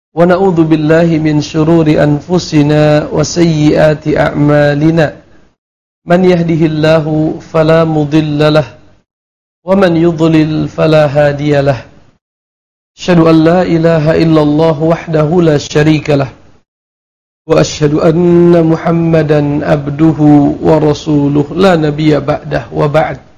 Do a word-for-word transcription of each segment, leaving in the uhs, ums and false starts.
wa na'udzu billahi min syururi anfusina wa sayyiati a'malina. Man yahdihillahu fala mudilla lahu wa man yudlil fala hadiya lahu. Asyhadu an la ilaha illallah wahdahu la syarika lahu wa asyhadu anna Muhammadan abduhu wa rasuluhu la nabiyya ba'dahu wa ba'd.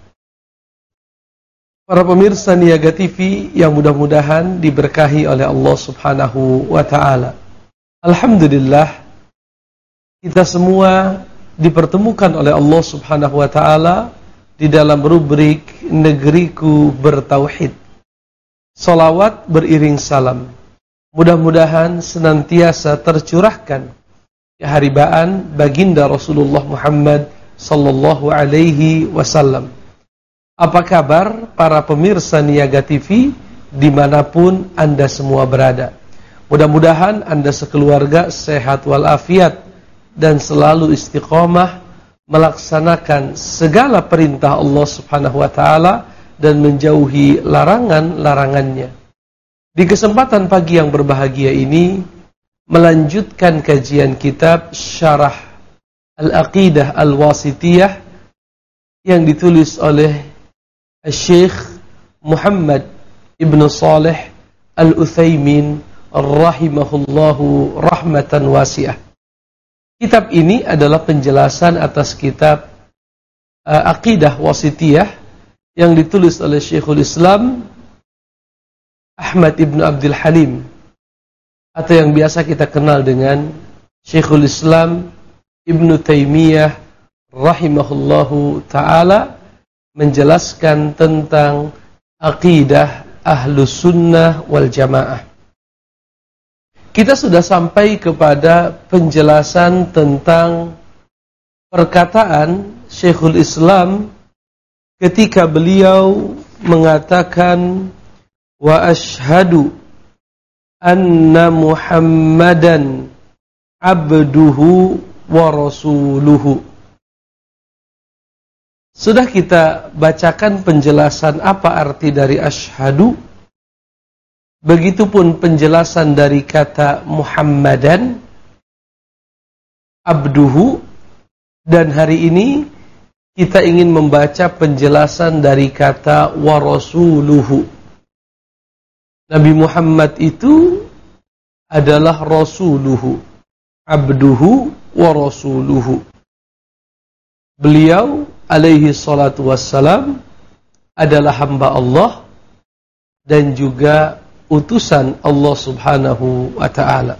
Para pemirsa Niaga T V yang mudah-mudahan diberkahi oleh Allah Subhanahu wa ta'ala. Alhamdulillah, kita semua dipertemukan oleh Allah Subhanahu wa ta'ala di dalam rubrik Negeriku Bertauhid. Salawat beriring salam mudah-mudahan senantiasa tercurahkan keharibaan baginda Rasulullah Muhammad sallallahu alaihi wasallam. Apa kabar para pemirsa Niaga T V dimanapun Anda semua berada? Mudah-mudahan Anda sekeluarga sehat walafiat dan selalu istiqomah melaksanakan segala perintah Allah Subhanahu wa ta'ala dan menjauhi larangan-larangannya. Di kesempatan pagi yang berbahagia ini, melanjutkan kajian kitab Syarah Al-Aqidah Al-Wasitiyah yang ditulis oleh Syekh Muhammad Ibn Saleh Al-Utsaimin rahimahullahu rahmatan wasi'ah. Kitab ini adalah penjelasan atas kitab uh, Aqidah Wasitiyah yang ditulis oleh Syekhul Islam Ahmad Ibn Abdul Halim, atau yang biasa kita kenal dengan Syekhul Islam Ibn Taimiyah rahimahullahu ta'ala, menjelaskan tentang aqidah Ahlus Sunnah wal Jamaah. Kita sudah sampai kepada penjelasan tentang perkataan Syekhul Islam ketika beliau mengatakan wa ashhadu anna Muhammadan abduhu wa rasuluhu. Sudah kita bacakan penjelasan apa arti dari asyhadu. Begitupun penjelasan dari kata Muhammadan, abduhu. Dan hari ini kita ingin membaca penjelasan dari kata wa rasuluhu. Nabi Muhammad itu adalah rasuluhu, abduhu wa rasuluhu. Beliau alaihi salatu wassalam adalah hamba Allah dan juga utusan Allah Subhanahu wa ta'ala.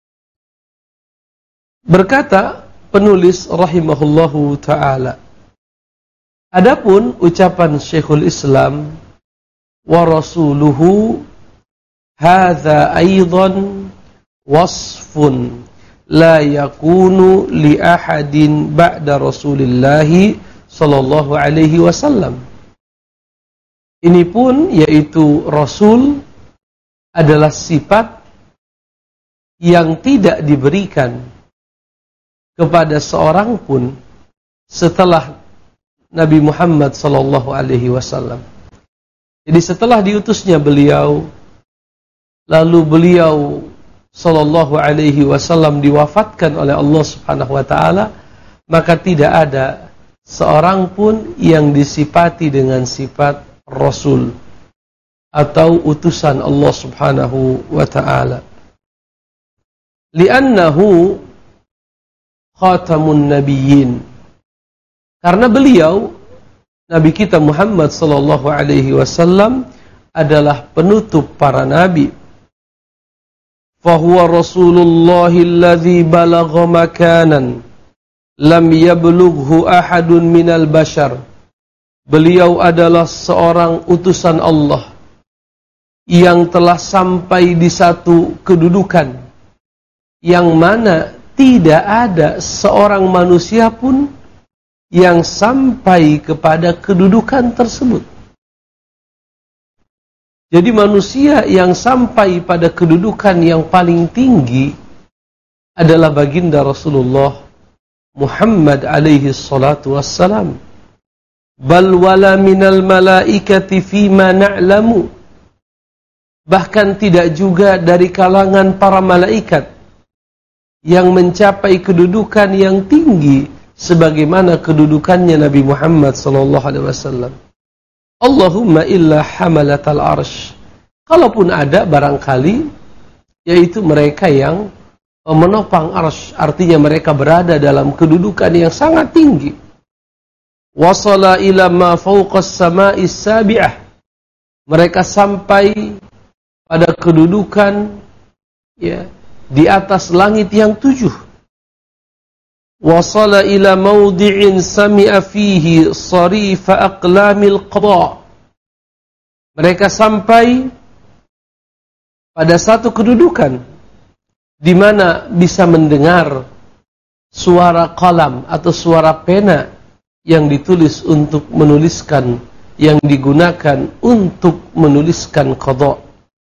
Berkata penulis rahimahullahu ta'ala, adapun ucapan Syekhul Islam wa rasuluhu hadza aidan wasfun la yakunu li ahadin ba'da Rasulillahi sallallahu alaihi wasallam. Ini pun yaitu Rasul adalah sifat yang tidak diberikan kepada seorang pun setelah Nabi Muhammad sallallahu alaihi wasallam. Jadi setelah diutusnya beliau, lalu beliau sallallahu alaihi wasallam diwafatkan oleh Allah Subhanahu wa taala, maka tidak ada seorang pun yang disifati dengan sifat Rasul atau utusan Allah Subhanahu wa ta'ala. Li'annahu khatamun nabiyyin. Karena beliau, Nabi kita Muhammad sallallahu alaihi wasallam adalah penutup para nabi. Fahuwa Rasulullahi alladhi balagha makanan lam yablughu ahadun minal bashar. Beliau adalah seorang utusan Allah yang telah sampai di satu kedudukan yang mana tidak ada seorang manusia pun yang sampai kepada kedudukan tersebut. Jadi manusia yang sampai pada kedudukan yang paling tinggi adalah baginda Rasulullah Muhammad alaihi salatu wassalam. Bal wala minal malaikati fima na'lamu. bahkan tidak juga dari kalangan para malaikat yang mencapai kedudukan yang tinggi sebagaimana kedudukannya Nabi Muhammad sallallahu alaihi wasallam. Allahumma illa hamalatal arsh. Kalaupun ada barangkali, yaitu mereka yang menopang arsh, artinya mereka berada dalam kedudukan yang sangat tinggi. Wasala ila ma fawqas sama'is sabi'ah. Mereka sampai pada kedudukan ya di atas langit yang tujuh. Wasala ila mawdi'in sami'a fihi sarifa aqlamil qada. Mereka sampai pada satu kedudukan di mana bisa mendengar suara qalam atau suara pena yang ditulis untuk menuliskan, yang digunakan untuk menuliskan qada.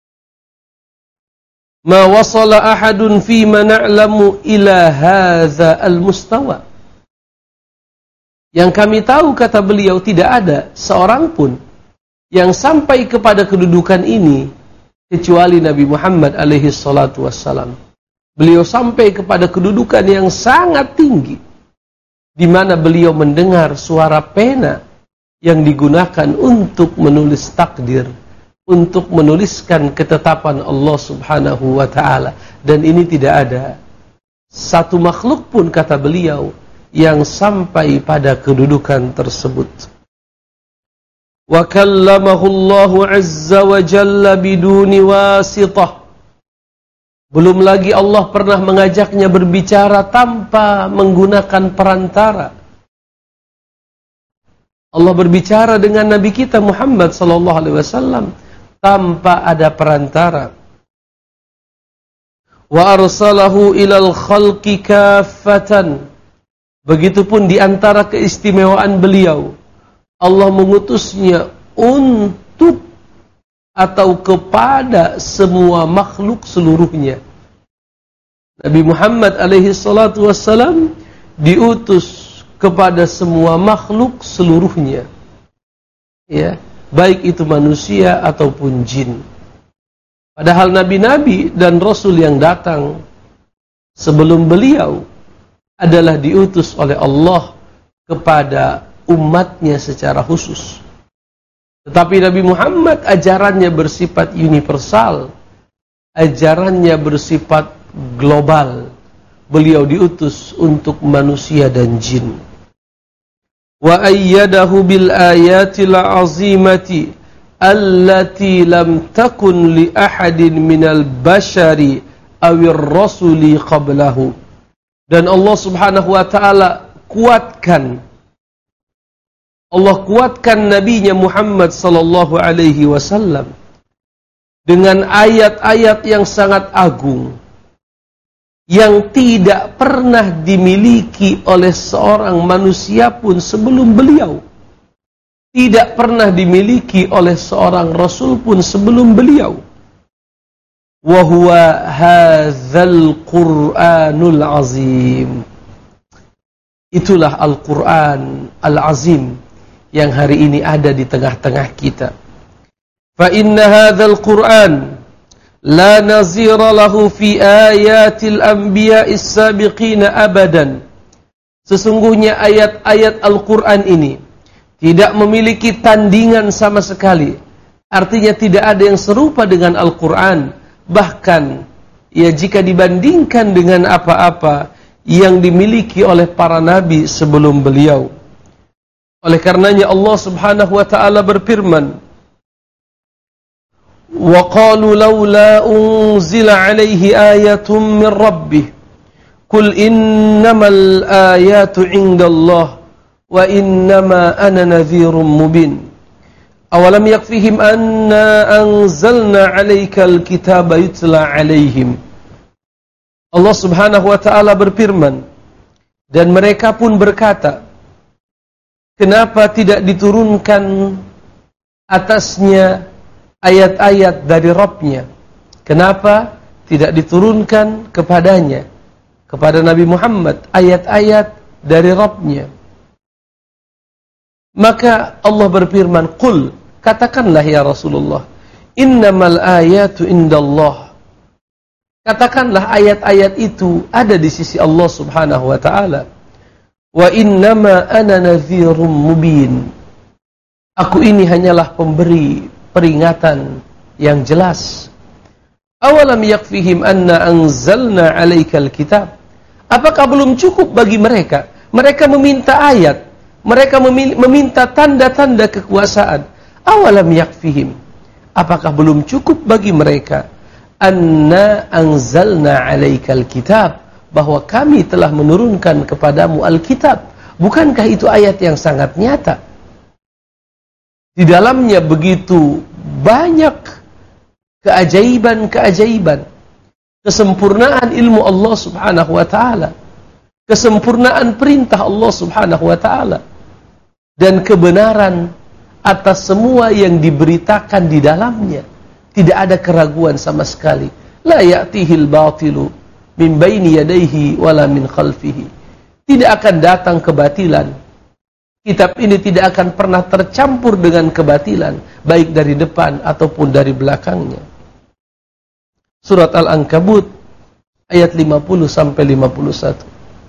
Ma wasala ahadun fi ma na'lamu ila hadza al-mustawa. Yang kami tahu, kata beliau, tidak ada seorang pun yang sampai kepada kedudukan ini kecuali Nabi Muhammad alaihi salatu wassalam. Beliau sampai kepada kedudukan yang sangat tinggi di mana beliau mendengar suara pena yang digunakan untuk menulis takdir, untuk menuliskan ketetapan Allah Subhanahu wa ta'ala. Dan ini tidak ada satu makhluk pun, kata beliau, yang sampai pada kedudukan tersebut. Wa kallamahu Allah azza wa jalla biduni wasitah. Belum lagi Allah pernah mengajaknya berbicara tanpa menggunakan perantara. Allah berbicara dengan Nabi kita Muhammad sallallahu alaihi wasallam tanpa ada perantara. Wa arsalahu ilal khalqi kaffatan. Begitupun di antara keistimewaan beliau, Allah mengutusnya untuk atau kepada semua makhluk seluruhnya. Nabi Muhammad alaihi salatu wassalam diutus kepada semua makhluk seluruhnya. Ya, baik itu manusia ataupun jin. Padahal nabi-nabi dan rasul yang datang sebelum beliau adalah diutus oleh Allah kepada umatnya secara khusus. Tetapi Nabi Muhammad ajarannya bersifat universal, ajarannya bersifat global. Beliau diutus untuk manusia dan jin. Wa ayyadahu bil ayatil azimati allati lam takun li ahadin minal bashari awir rasuli qablahu. Dan Allah Subhanahu wa ta'ala kuatkan, Allah kuatkan nabinya Muhammad sallallahu alaihi wasallam dengan ayat-ayat yang sangat agung yang tidak pernah dimiliki oleh seorang manusia pun sebelum beliau, tidak pernah dimiliki oleh seorang rasul pun sebelum beliau. Wa huwa hadzal Qur'anul azim. Itulah Al-Qur'an Al-Azim yang hari ini ada di tengah-tengah kita. Fa inna hadzal Qur'an la nazira lahu fi ayatil anbiya'is sabiqina abadan. Sesungguhnya ayat-ayat Al-Qur'an ini tidak memiliki tandingan sama sekali. Artinya tidak ada yang serupa dengan Al-Qur'an. Bahkan ya jika dibandingkan dengan apa-apa yang dimiliki oleh para nabi sebelum beliau. Oleh karenanya Allah Subhanahu wa ta'ala berfirman, wa qalu laula unzila alaihi ayatun min rabbih qul innamal ayatu indallah wa innama ana nadhirun mubin awalam yakfihim anna anzalna alaikal kitaba yutla alaihim. Allah Subhanahu wa ta'ala berfirman, dan mereka pun berkata, kenapa tidak diturunkan atasnya ayat-ayat dari Rabbnya? Kenapa tidak diturunkan kepadanya, kepada Nabi Muhammad, ayat-ayat dari Rabbnya? Maka Allah berfirman, qul, katakanlah ya Rasulullah, Innamal ayatu indallah. Katakanlah ayat-ayat itu ada di sisi Allah Subhanahu wa taala. Wa innama ana nadhirum mubin. Aku ini hanyalah pemberi peringatan yang jelas. Awalam yakfihim anna anzalna 'alaikal kitab. Apakah belum cukup bagi mereka? Mereka meminta ayat, mereka meminta tanda-tanda kekuasaan. Awalam yakfihim. Apakah belum cukup bagi mereka anna anzalna 'alaikal kitab, bahwa kami telah menurunkan kepadamu Alkitab? Bukankah itu ayat yang sangat nyata? Di dalamnya begitu banyak keajaiban-keajaiban, kesempurnaan ilmu Allah Subhanahu wa taala, kesempurnaan perintah Allah Subhanahu wa taala, dan kebenaran atas semua yang diberitakan di dalamnya. Tidak ada keraguan sama sekali. La ya'tihil batilu min baini yadayhi wala min khalfihi. Tidak akan datang kebatilan. Kitab ini tidak akan pernah tercampur dengan kebatilan, baik dari depan ataupun dari belakangnya. Surat Al-Ankabut ayat lima puluh sampai lima puluh satu.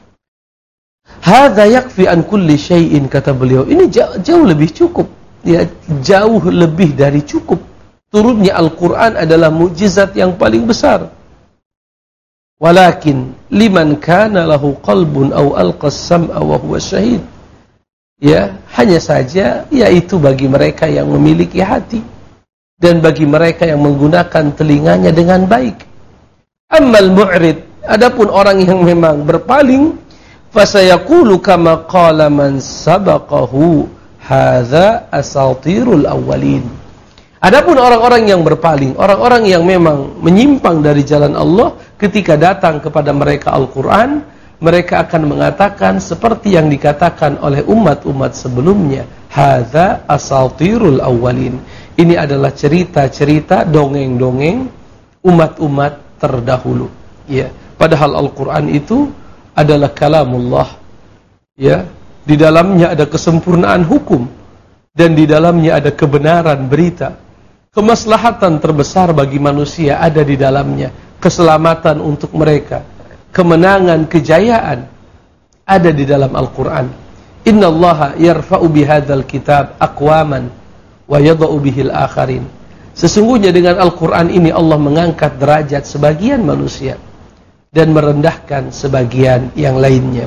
Hadza yakfi an kulli syai'in, kata beliau. Ini jauh, jauh lebih cukup. Ya, jauh lebih dari cukup. Turunnya Al-Quran adalah mukjizat yang paling besar. Walakin liman kana lahu qalbun aw alqas sam'a wa huwa syahid. Ya, hanya saja yaitu bagi mereka yang memiliki hati dan bagi mereka yang menggunakan telinganya dengan baik. Ammal mu'rid, adapun orang yang memang berpaling, fasayaqulu kama qala man sabaqahu hadza asatirul awwalin. Adapun orang-orang yang berpaling, orang-orang yang memang menyimpang dari jalan Allah, ketika datang kepada mereka Al-Quran, mereka akan mengatakan seperti yang dikatakan oleh umat-umat sebelumnya, hadza asatirul awwalin. Ini adalah cerita-cerita, dongeng-dongeng umat-umat terdahulu. Ya, padahal Al-Quran itu adalah kalamullah. Ya, di dalamnya ada kesempurnaan hukum dan di dalamnya ada kebenaran berita. Kemaslahatan terbesar bagi manusia ada di dalamnya. Keselamatan untuk mereka, kemenangan, kejayaan ada di dalam Al-Quran. Inna Allaha yarfa'u bihadzal kitab aqwaman wa yada'u bihil akharin. Sesungguhnya dengan Al-Quran ini Allah mengangkat derajat sebagian manusia dan merendahkan sebagian yang lainnya.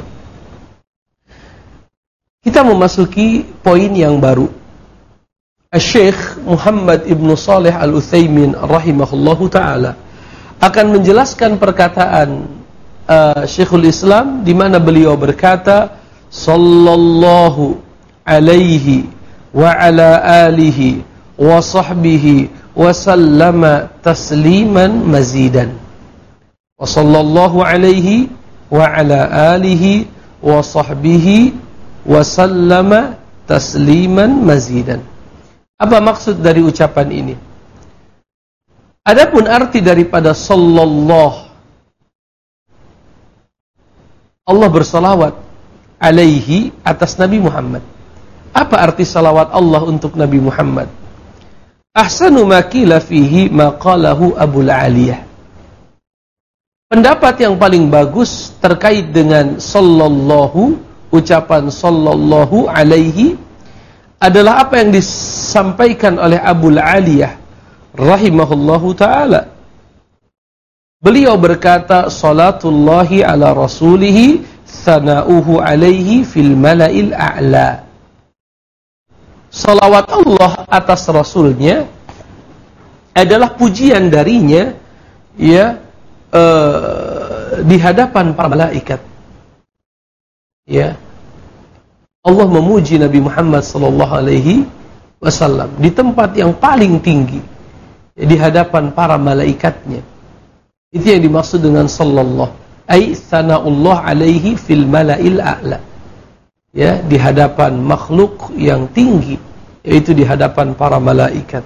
Kita memasuki poin yang baru. Syekh Muhammad Ibn Saleh Al-Utsaimin rahimahullahu ta'ala akan menjelaskan perkataan uh, Syekhul Islam di mana beliau berkata, sallallahu alaihi wa ala alihi wa sahbihi wa sallama tasliman mazidan. Wa sallallahu alaihi wa ala alihi wa sahbihi wa sallama tasliman mazidan. Apa maksud dari ucapan ini? Adapun arti daripada sallallahu, Allah bersalawat alaihi atas Nabi Muhammad. Apa arti salawat Allah untuk Nabi Muhammad? Ahsanu ma qila fihi ma qalahu Abul Aliyah. Pendapat yang paling bagus terkait dengan sallallahu, ucapan sallallahu alaihi, adalah apa yang disampaikan oleh Abul Aliyah rahimahullahu ta'ala. Beliau berkata, salatullahi ala rasulihi sana'uhu alaihi fil mala'il a'la. Salawat Allah atas Rasulnya adalah pujian darinya, ya, uh, di hadapan para malaikat. Ya, Allah memuji Nabi Muhammad sallallahu alaihi wasallam di tempat yang paling tinggi, ya, di hadapan para malaikatnya. Itu yang dimaksud dengan sallallahu, ai sana'ullah alaihi fil mala'il a'la. Ya, di hadapan makhluk yang tinggi, yaitu di hadapan para malaikat.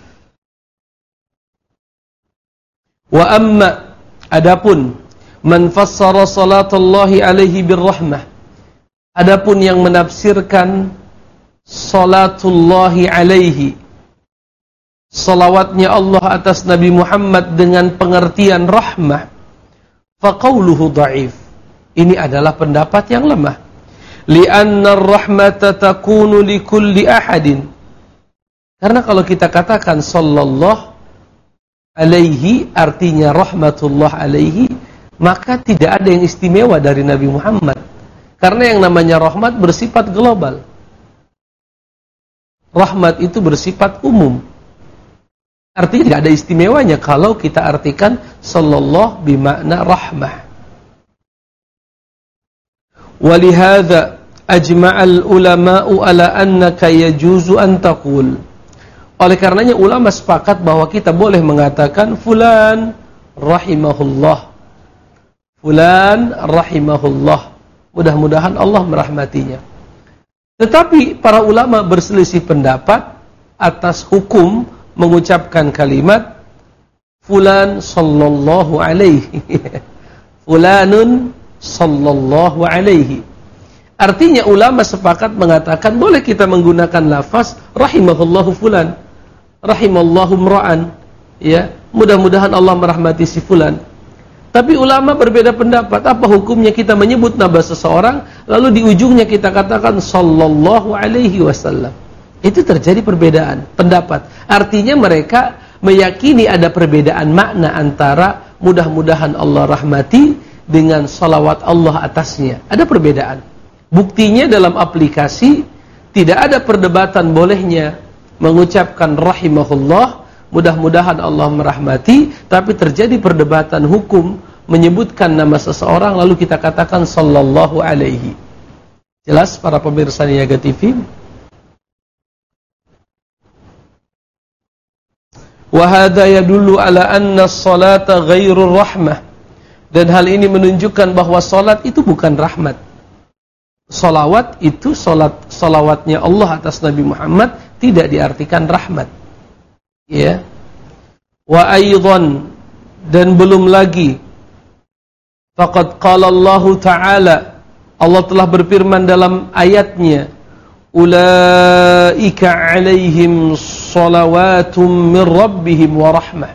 Wa amma, adapun man fassara salatullahi alaihi birrahmah, adapun yang menafsirkan salatullahi alaihi salawatnya Allah atas Nabi Muhammad dengan pengertian rahmah, faqauluhu dha'if. Ini adalah pendapat yang lemah. Li'anna ar-rahmata takunu likulli ahadin. Karena kalau kita katakan sallallahu alaihi artinya rahmatullah alaihi, maka tidak ada yang istimewa dari Nabi Muhammad. Karena yang namanya rahmat bersifat global. Rahmat itu bersifat umum. Artinya tidak ada istimewanya kalau kita artikan sallallahu bimakna rahmah. Walihada ajma'al ulama'u ala annaka yajuzu an taqul. Oleh karenanya ulama sepakat bahwa kita boleh mengatakan fulan rahimahullah. Fulan rahimahullah. Mudah-mudahan Allah merahmatinya. Tetapi para ulama berselisih pendapat atas hukum mengucapkan kalimat fulan sallallahu alaihi. Fulanun sallallahu alaihi. Artinya ulama sepakat mengatakan boleh kita menggunakan lafaz rahimahullahu fulan, rahimallahu mra'an, ya, mudah-mudahan Allah merahmati si fulan. Tapi ulama berbeda pendapat, apa hukumnya kita menyebut nama seseorang lalu di ujungnya kita katakan sallallahu alaihi wasallam. Itu terjadi perbedaan pendapat. Artinya mereka meyakini ada perbedaan makna antara mudah-mudahan Allah rahmati dengan salawat Allah atasnya. Ada perbedaan. Buktinya dalam aplikasi tidak ada perdebatan bolehnya mengucapkan rahimahullah, mudah-mudahan Allah merahmati, tapi terjadi perdebatan hukum menyebutkan nama seseorang lalu kita katakan sallallahu alaihi. Jelas para pemirsa Niaga T V? Wa hadza yadullu ala anna as-salata ghairur rahmah. Dan hal ini menunjukkan bahwa salat itu bukan rahmat. Salawat itu salat salawatnya Allah atas Nabi Muhammad tidak diartikan rahmat. Ya. Wa aidan, dan belum lagi faqad qala Allah Ta'ala, Allah telah berfirman dalam ayatnya, ulaika alaihim salawatum min rabbihim wa rahmah.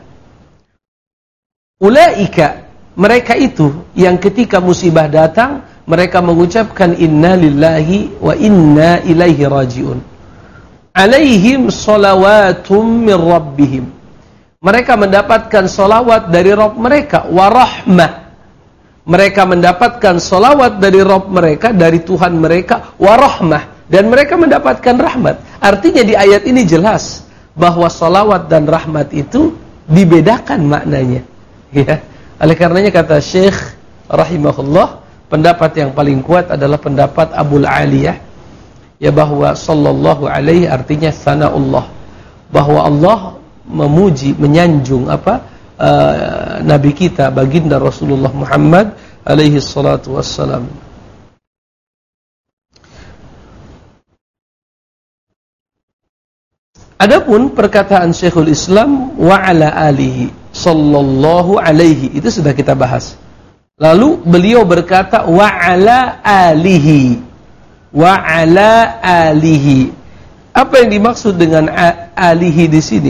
Ulaika, mereka itu yang ketika musibah datang mereka mengucapkan inna lillahi wa inna ilaihi rajiun. Alaihim salawatum min rabbihim. Mereka mendapatkan salawat dari Rabb mereka, wa rahmah. Mereka mendapatkan salawat dari Rabb mereka, dari Tuhan mereka, wa rahmah, dan mereka mendapatkan rahmat. Artinya di ayat ini jelas bahwa salawat dan rahmat itu dibedakan maknanya. Ya. Oleh karenanya kata Syekh rahimahullah, pendapat yang paling kuat adalah pendapat Abul Aliyah, ya, bahwa sallallahu alaihi artinya sanaullah, bahwa Allah memuji, menyanjung apa uh, Nabi kita baginda Rasulullah Muhammad alaihi salatu wassalam. Adapun perkataan Syekhul Islam wa ala alihi sallallahu alaihi, itu sudah kita bahas. Lalu beliau berkata wa ala alihi, wa ala alihi. Apa yang dimaksud dengan alihi di sini?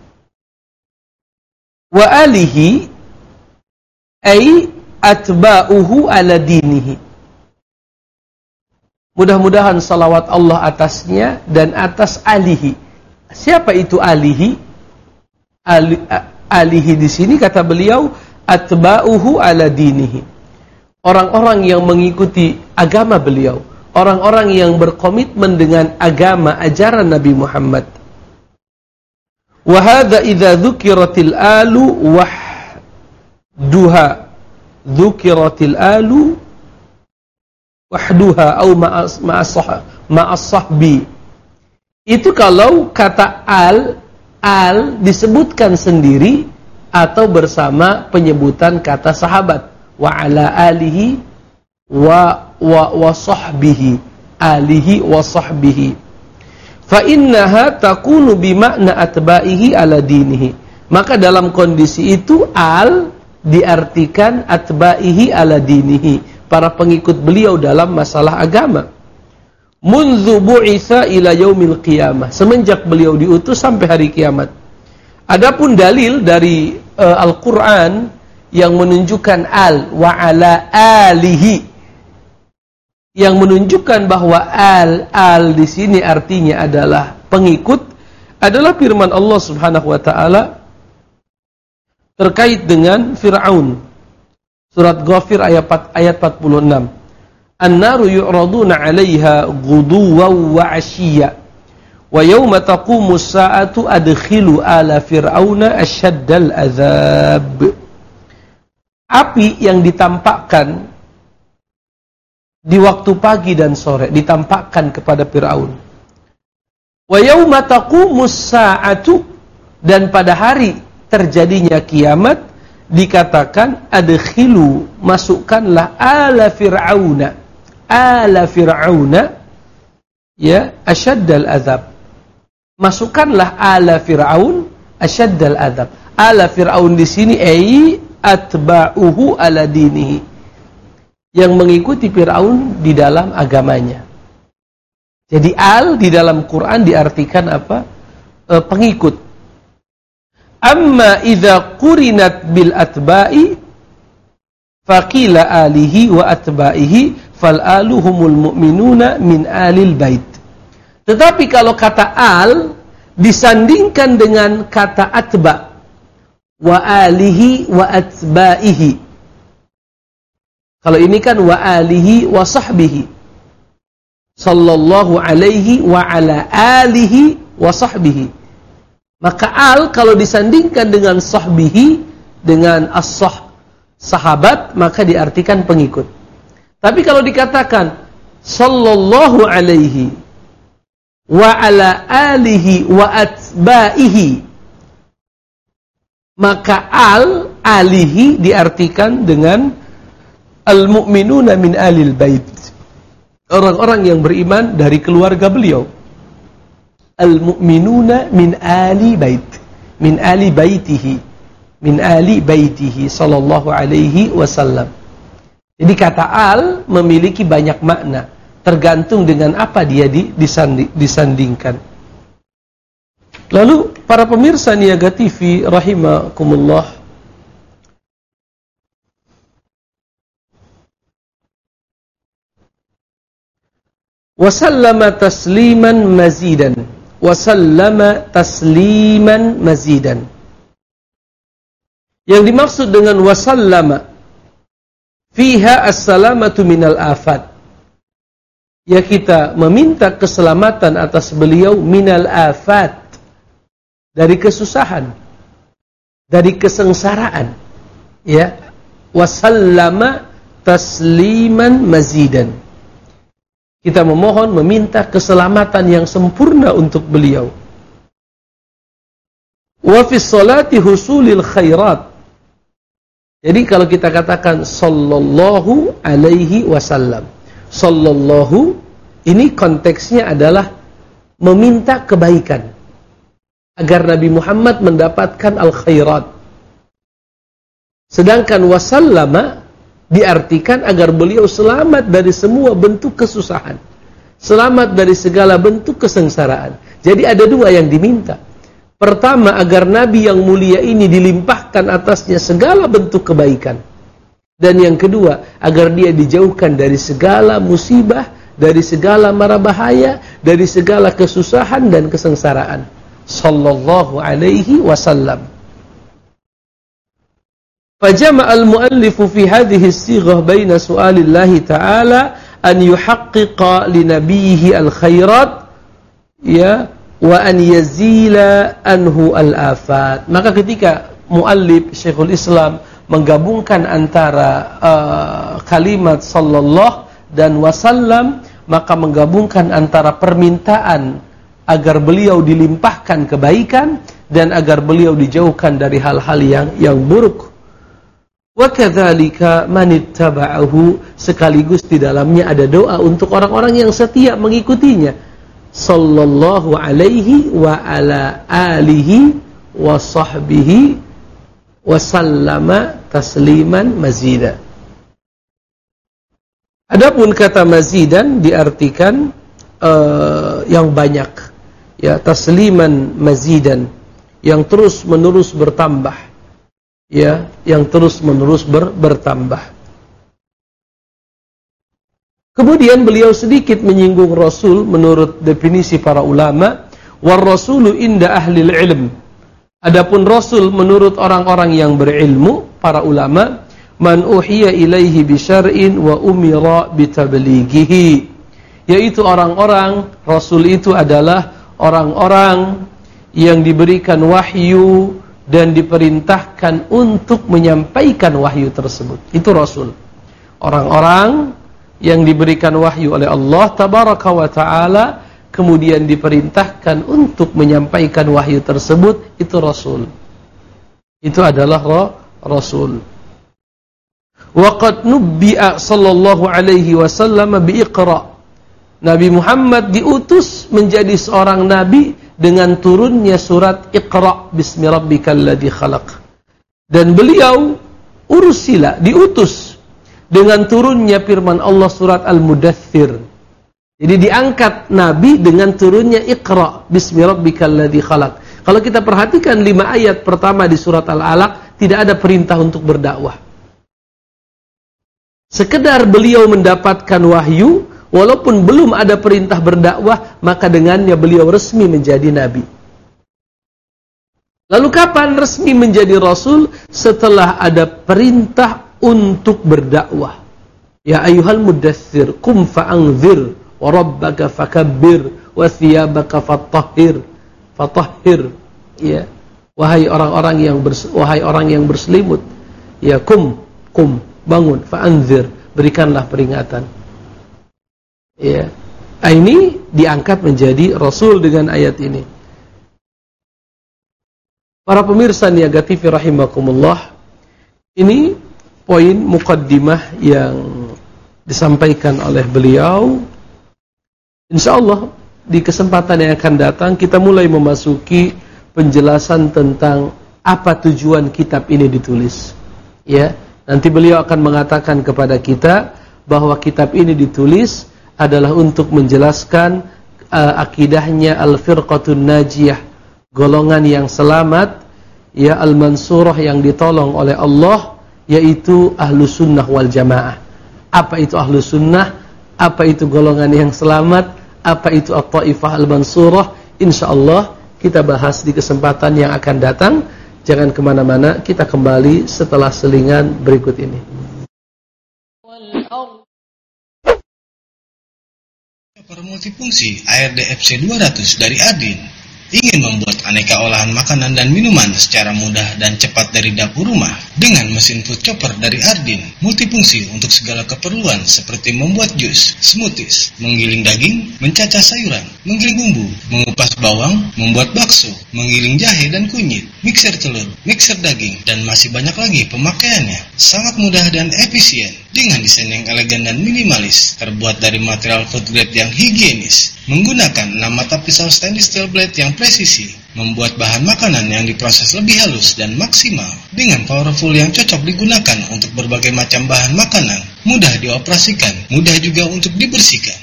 Wa alihi ay atba'uhu ala dinihi. Mudah-mudahan salawat Allah atasnya dan atas alihi. Siapa itu alihi? Ali, alihi di sini kata beliau atba'uhu ala dinihi. Orang-orang yang mengikuti agama beliau, orang-orang yang berkomitmen dengan agama ajaran Nabi Muhammad. Wa hadza idza dzukiratil alu wahduha, dzukiratil alu wahduha au ma'as ma'as sahbi. Itu kalau kata al al disebutkan sendiri atau bersama penyebutan kata sahabat, wa ala alihi wa wa wa sahbihi, alihi wa sahbihi. Fa innaha takunu bimakna atba'ihi ala dinihi. Maka dalam kondisi itu al diartikan atba'ihi ala dinihi, para pengikut beliau dalam masalah agama. Munzu bu'itsa ila yaumil qiyamah, semenjak beliau diutus sampai hari kiamat. Adapun dalil dari uh, Al-Qur'an yang menunjukkan al wa ala alihi, yang menunjukkan bahwa al al di sini artinya adalah pengikut, adalah firman Allah Subhanahu wa taala terkait dengan Fir'aun. Surat Ghafir ayat ayat empat puluh enam. An-naru yu'raduna 'alaiha ghuduwan wa 'ashiyya. Wa yawma taqumu as-sa'atu adkhilu ala fir'auna asyaddal adzab. Api yang ditampakkan di waktu pagi dan sore ditampakkan kepada Fir'aun. Wa yawma taqumu as-sa'atu, dan pada hari terjadinya kiamat dikatakan adkhilu, masukkanlah ala fir'auna ala fir'auna ya asyaddal adzab. Masukkanlah ala Fir'aun asyaddal adzab. Ala Fir'aun di sini ai atba'uhu ala dinihi, yang mengikuti Fir'aun di dalam agamanya. Jadi al di dalam Quran diartikan apa? E, pengikut. Amma idza qurinat bil atba'i faqila alihi wa atba'ihi fal aluhumul mu'minuna min alil bait. Tetapi kalau kata al disandingkan dengan kata atba, wa alihi wa atba'ihi. Kalau ini kan wa alihi wa sahbihi. Sallallahu alaihi wa ala alihi wa sahbihi. Maka al kalau disandingkan dengan sahbihi, dengan as-sah, sahabat, maka diartikan pengikut. Tapi kalau dikatakan sallallahu alaihi wa ala alihi wa atba'ihi, maka al alihi diartikan dengan al-mu'minuna min alil bait, orang-orang yang beriman dari keluarga beliau. Al-mu'minuna min ali bait, min ali baitihi, min ali baitihi sallallahu alaihi wasallam. Jadi kata al memiliki banyak makna, tergantung dengan apa dia disandi, disandingkan. Lalu para pemirsa Niaga T V rahimakumullah, wasallama tasliman mazidan, wasallama tasliman mazidan. Yang dimaksud dengan wasallama fiha as-salamatu minal afat, ya kita meminta keselamatan atas beliau minal afat, dari kesusahan, dari kesengsaraan, ya. Wasallama tasliman mazidan, kita memohon, meminta keselamatan yang sempurna untuk beliau. Wa fis salati husulil khairat, jadi kalau kita katakan sallallahu alaihi wasallam, sallallahu, ini konteksnya adalah meminta kebaikan agar Nabi Muhammad mendapatkan al-khairat. Sedangkan wasallama diartikan agar beliau selamat dari semua bentuk kesusahan, selamat dari segala bentuk kesengsaraan. Jadi ada dua yang diminta. Pertama, agar Nabi yang mulia ini dilimpahkan atasnya segala bentuk kebaikan. Dan yang kedua, agar dia dijauhkan dari segala musibah, dari segala mara bahaya, dari segala kesusahan dan kesengsaraan. Sallallahu alaihi wasallam. Fajama' al-muallifu fi hadhihi as-sighah baina su'alillahi ta'ala an yuhaqqiqa li nabiyhi al-khairat, ya, wa an yazila anhu al-afat. Maka ketika muallif Syekhul Islam menggabungkan antara uh, kalimat sallallahu dan wasallam, maka menggabungkan antara permintaan agar beliau dilimpahkan kebaikan dan agar beliau dijauhkan dari hal-hal yang yang buruk. Wa kadzalika man ittaba'ahu, sekaligus di dalamnya ada doa untuk orang-orang yang setia mengikutinya. Sallallahu alaihi wa ala alihi wa sahbihi wa sallama tasliman mazida. Adapun kata mazidan diartikan uh, yang banyak, ya, tasliman mazidan, yang terus-menerus bertambah, ya, yang terus-menerus ber, bertambah. Kemudian beliau sedikit menyinggung Rasul menurut definisi para ulama, war rasulu inda ahlil ilm. Adapun Rasul menurut orang-orang yang berilmu, para ulama, man uhiya ilaihi bisyar'in wa umira bitablighihi, yaitu orang-orang, Rasul itu adalah orang-orang yang diberikan wahyu dan diperintahkan untuk menyampaikan wahyu tersebut. Itu Rasul. Orang-orang yang diberikan wahyu oleh Allah tabaraka wa ta'ala, kemudian diperintahkan untuk menyampaikan wahyu tersebut, itu Rasul. Itu adalah Rasul. Wa qad nubbi'a sallallahu alaihi wasallam biiqra. Nabi Muhammad diutus menjadi seorang nabi dengan turunnya surat Iqra bismi rabbikal ladzi khalaq. Dan beliau ursila, diutus dengan turunnya firman Allah surat Al-Mudaththir. Jadi diangkat nabi dengan turunnya Iqra bismi rabbikal ladzi khalaq. Kalau kita perhatikan lima ayat pertama di surat Al-Alaq, tidak ada perintah untuk berdakwah. Sekedar beliau mendapatkan wahyu, walaupun belum ada perintah berdakwah, maka dengannya beliau resmi menjadi nabi. Lalu kapan resmi menjadi rasul? Setelah ada perintah untuk berdakwah. Ya ayyuhal mudaththir, qum fa'anzir, wa rabbaka fakabbir, wa thiyabaka fatahhir. Fatahhir. Ya. Wahai orang-orang yang bers wahai orang yang berselimut, ya kum, kum, bangun, fa'anzir, berikanlah peringatan. Ya. Ini diangkat menjadi rasul dengan ayat ini. Para pemirsa Niaga T V rahimakumullah, ini poin muqaddimah yang disampaikan oleh beliau. Insyaallah di kesempatan yang akan datang kita mulai memasuki penjelasan tentang apa tujuan kitab ini ditulis. Ya, nanti beliau akan mengatakan kepada kita bahwa kitab ini ditulis adalah untuk menjelaskan uh, akidahnya al-firqatun najiyah, golongan yang selamat, ya, al-mansurah, yang ditolong oleh Allah, yaitu ahlus sunnah wal jamaah. Apa itu ahlus sunnah? Apa itu golongan yang selamat? Apa itu at-taifah al-mansurah? InsyaAllah kita bahas di kesempatan yang akan datang. Jangan kemana-mana, kita kembali setelah selingan berikut ini. Multifungsi A R D F C dua ratus dari Ardin ingin membuat aneka olahan makanan dan minuman secara mudah dan cepat dari dapur rumah dengan mesin food chopper dari Ardin. Multifungsi untuk segala keperluan seperti membuat jus, smoothies, menggiling daging, mencacah sayuran, menggiling bumbu, mengupas bawang, membuat bakso, menggiling jahe dan kunyit, mixer telur, mixer daging, dan masih banyak lagi pemakaiannya. Sangat mudah dan efisien dengan desain yang elegan dan minimalis, terbuat dari material food grade yang higienis, menggunakan enam mata pisau stainless steel blade yang presisi, membuat bahan makanan yang diproses lebih halus dan maksimal, dengan powerful yang cocok digunakan untuk berbagai macam bahan makanan, mudah dioperasikan, mudah juga untuk dibersihkan.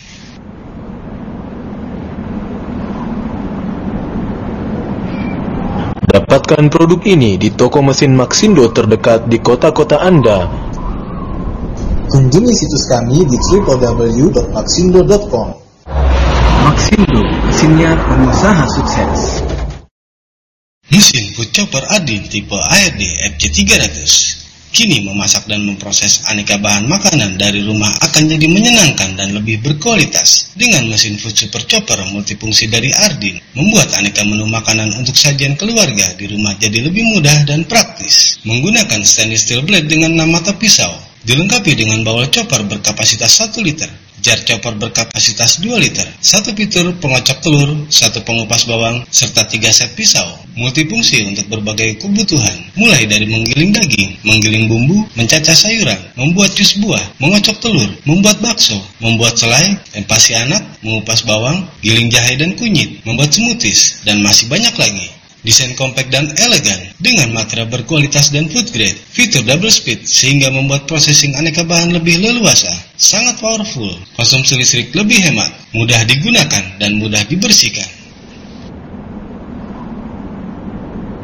Dapatkan produk ini di toko mesin Maxindo terdekat di kota-kota Anda. Kunjungi situs kami di w w w dot maxindo dot com. Maxindo, mesinnya pengusaha sukses. Mesin food chopper Ardin tipe A R D F C tiga ratus. Kini memasak dan memproses aneka bahan makanan dari rumah akan jadi menyenangkan dan lebih berkualitas. Dengan mesin food super chopper multifungsi dari Ardin, membuat aneka menu makanan untuk sajian keluarga di rumah jadi lebih mudah dan praktis. Menggunakan stainless steel blade dengan enam mata pisau, dilengkapi dengan bawal chopper berkapasitas satu liter, jar chopper berkapasitas dua liter, satu fitur pengocok telur, satu pengupas bawang, serta tiga set pisau. Multifungsi untuk berbagai kebutuhan, mulai dari menggiling daging, menggiling bumbu, mencacah sayuran, membuat jus buah, mengocok telur, membuat bakso, membuat selai, empasi anak, mengupas bawang, giling jahe dan kunyit, membuat smoothies, dan masih banyak lagi. Desain kompak dan elegan dengan material berkualitas dan food grade, fitur double speed sehingga membuat processing aneka bahan lebih leluasa, sangat powerful, konsumsi listrik lebih hemat, mudah digunakan dan mudah dibersihkan.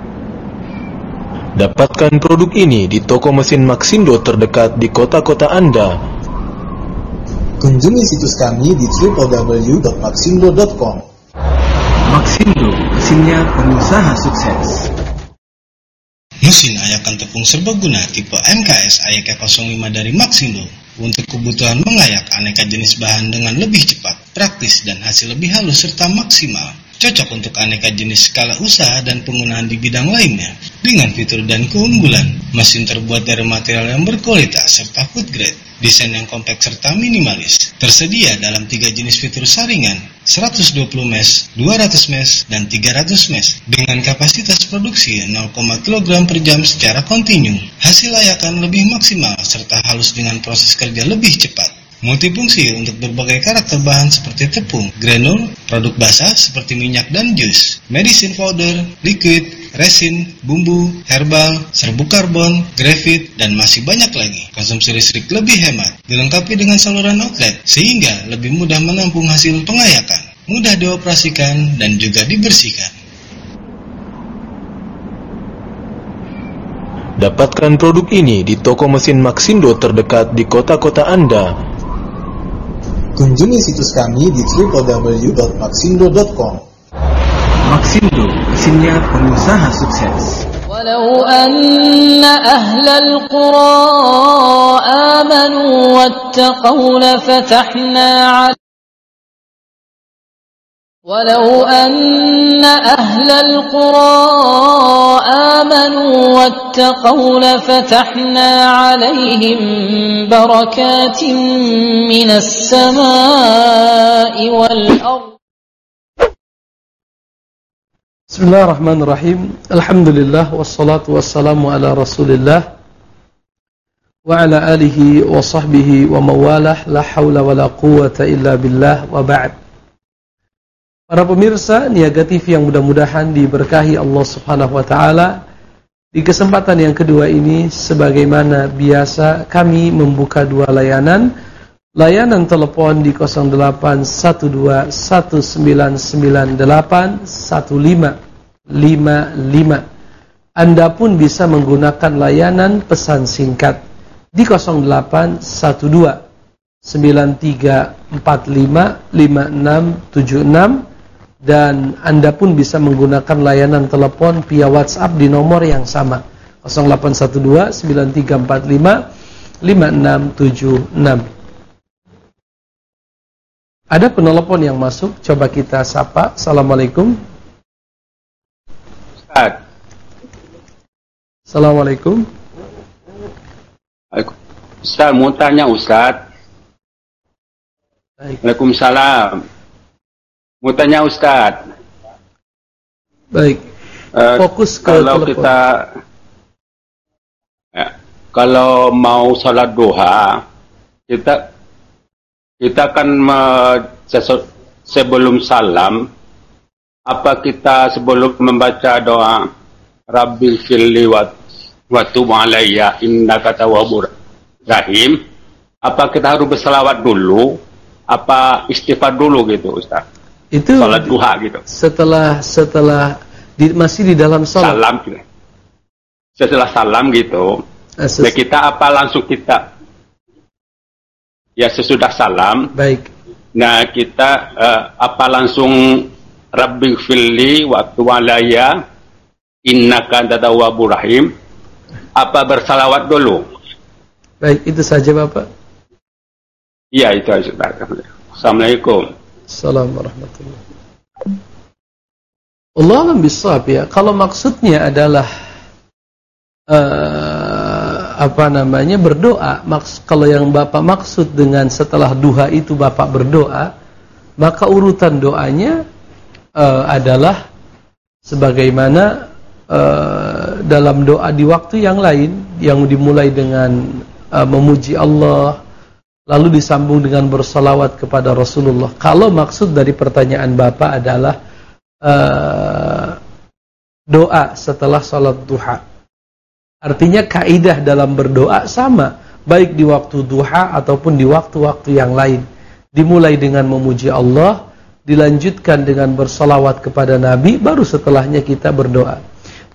Dapatkan produk ini di toko mesin Maxindo terdekat di kota-kota Anda. Kunjungi situs kami di w w w dot maxindo dot com. Maxindo, mesinnya pengusaha sukses. Mesin ayakan tepung serbaguna tipe M K S A Y K nol lima dari Maxindo untuk kebutuhan mengayak aneka jenis bahan dengan lebih cepat, praktis, dan hasil lebih halus serta maksimal. Cocok untuk aneka jenis skala usaha dan penggunaan di bidang lainnya. Dengan fitur dan keunggulan, mesin terbuat dari material yang berkualitas serta food grade, desain yang kompak serta minimalis. Tersedia dalam tiga jenis fitur saringan, seratus dua puluh mesh, dua ratus mesh, dan tiga ratus mesh. Dengan kapasitas produksi nol koma satu kilogram per jam secara kontinu. Hasil ayakan lebih maksimal serta halus dengan proses kerja lebih cepat. Multifungsi untuk berbagai karakter bahan seperti tepung, granul, produk basah seperti minyak dan jus, medicine powder, liquid, resin, bumbu, herbal, serbuk karbon, grafit, dan masih banyak lagi. Konsumsi listrik lebih hemat, dilengkapi dengan saluran outlet, sehingga lebih mudah menampung hasil pengayakan, mudah dioperasikan, dan juga dibersihkan. Dapatkan produk ini di toko mesin Maxindo terdekat di kota-kota Anda. Kunjungi situs kami di w w w dot maxindo dot com. Maxindo, mesinnya pengusaha sukses. Walau anna ahlal qura amanu wattaqaw lafatahna 'alaihim ولو أن أهل القرى آمنوا واتقوا لفتحنا عليهم بركات من السماء والأرض. بسم الله الرحمن الرحيم. الحمد لله والصلاة والسلام على رسول الله وعلى آله وصحبه ومواله لا حول ولا قوة إلا بالله وبعد. Para pemirsa Niaga T V yang mudah-mudahan diberkahi Allah Subhanahu wa taala, di kesempatan yang kedua ini sebagaimana biasa kami membuka dua layanan. Layanan telepon di nol delapan satu dua satu sembilan sembilan delapan satu lima lima lima. Anda pun bisa menggunakan layanan pesan singkat di nol delapan satu dua sembilan tiga empat lima lima enam tujuh enam. Dan Anda pun bisa menggunakan layanan telepon via WhatsApp di nomor yang sama nol delapan satu dua sembilan tiga empat lima lima enam tujuh enam. Ada penelepon yang masuk, coba kita sapa. Assalamualaikum. Ustaz. Assalamualaikum. Ustaz, mau tanya Ustaz. Baik. Waalaikumsalam. Mau tanya Ustaz. Baik. Uh, Fokus ke kalau telepon. kita ya, kalau mau salat duha, kita kita akan me, sesu, sebelum salam, apa kita sebelum membaca doa Rabbi firli wa tub alayya innaka tawwabur rahim, apa kita harus berselawat dulu, apa istighfar dulu gitu Ustaz? Itu salat duha gitu. Setelah setelah di, masih di dalam salat. Salam gitu. Setelah salam gitu. Eh, ses- nah, kita apa langsung kita ya sesudah salam. Baik. Nah, kita uh, apa langsung Rabbi firli wa tub alayya innaka antat tawwabur rahim. Apa bersalawat dulu? Baik, itu saja Bapak. Iya, itu aja. Assalamualaikum. Assalamualaikum warahmatullahi wabarakatuh. Allah alam bisawab ya. Kalau maksudnya adalah uh, apa namanya berdoa, maks kalau yang Bapak maksud dengan setelah duha itu Bapak berdoa, maka urutan doanya uh, adalah sebagaimana uh, dalam doa di waktu yang lain yang dimulai dengan uh, memuji Allah, lalu disambung dengan bersalawat kepada Rasulullah. Kalau maksud dari pertanyaan Bapak adalah uh, doa setelah salat duha, artinya kaidah dalam berdoa sama, baik di waktu duha ataupun di waktu-waktu yang lain. Dimulai dengan memuji Allah, dilanjutkan dengan bersalawat kepada Nabi, baru setelahnya kita berdoa.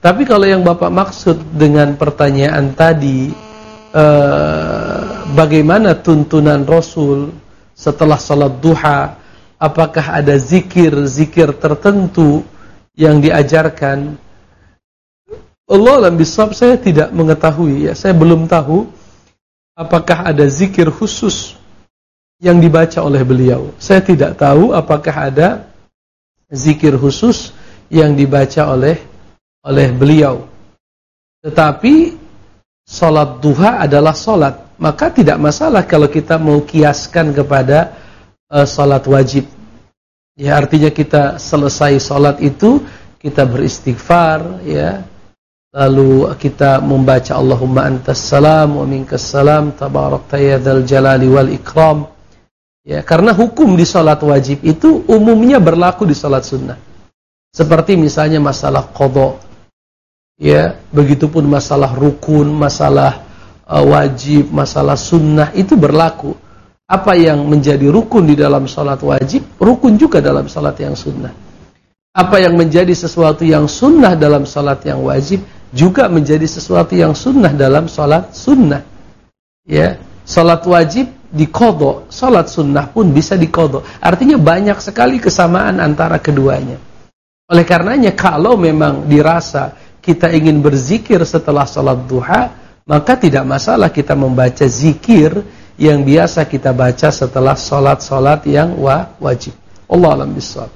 Tapi kalau yang Bapak maksud dengan pertanyaan tadi, eh, bagaimana tuntunan Rasul setelah salat duha, apakah ada zikir-zikir tertentu yang diajarkan? Allah alam bisawab, saya tidak mengetahui, ya, saya belum tahu apakah ada zikir khusus yang dibaca oleh beliau. Saya tidak tahu apakah ada zikir khusus yang dibaca oleh oleh beliau. Tetapi salat duha adalah salat, maka tidak masalah kalau kita mau kiaskan kepada uh, salat wajib. Ya, artinya kita selesai salat itu kita beristighfar, ya. Lalu kita membaca Allahumma antas salam wa minkas salam tabarakta ya dzal jalali wal ikram. Ya, karena hukum di salat wajib itu umumnya berlaku di salat sunnah. Seperti misalnya masalah qada. Ya, begitupun masalah rukun, masalah uh, wajib, masalah sunnah itu berlaku. Apa yang menjadi rukun di dalam salat wajib, rukun juga dalam salat yang sunnah. Apa yang menjadi sesuatu yang sunnah dalam salat yang wajib, juga menjadi sesuatu yang sunnah dalam salat sunnah. Ya, salat wajib diqadha, salat sunnah pun bisa diqadha. Artinya banyak sekali kesamaan antara keduanya. Oleh karenanya kalau memang dirasa kita ingin berzikir setelah salat duha, maka tidak masalah kita membaca zikir yang biasa kita baca setelah salat-salat yang wajib. Wallahu a'lam bishawab.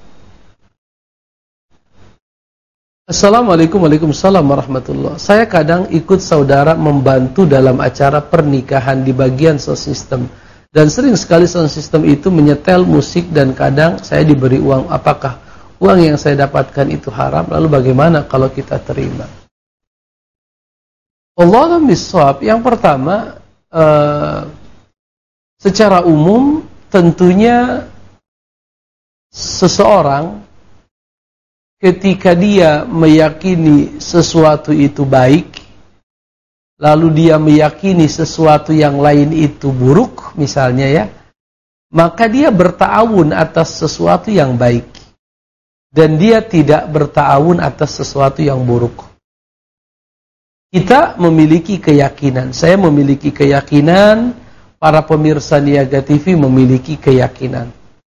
Assalamualaikum Waalaikumsalam warahmatullahi. Saya kadang ikut saudara membantu dalam acara pernikahan di bagian sound system, dan sering sekali sound system itu menyetel musik dan kadang saya diberi uang. Apakah uang yang saya dapatkan itu haram? Lalu bagaimana kalau kita terima? Wallahu a'lam bishawab. Yang pertama, uh, secara umum tentunya seseorang ketika dia meyakini sesuatu itu baik, lalu dia meyakini sesuatu yang lain itu buruk, misalnya ya, maka dia berta'awun atas sesuatu yang baik, dan dia tidak berta'awun atas sesuatu yang buruk. Kita memiliki keyakinan, saya memiliki keyakinan, para pemirsa Niaga T V memiliki keyakinan.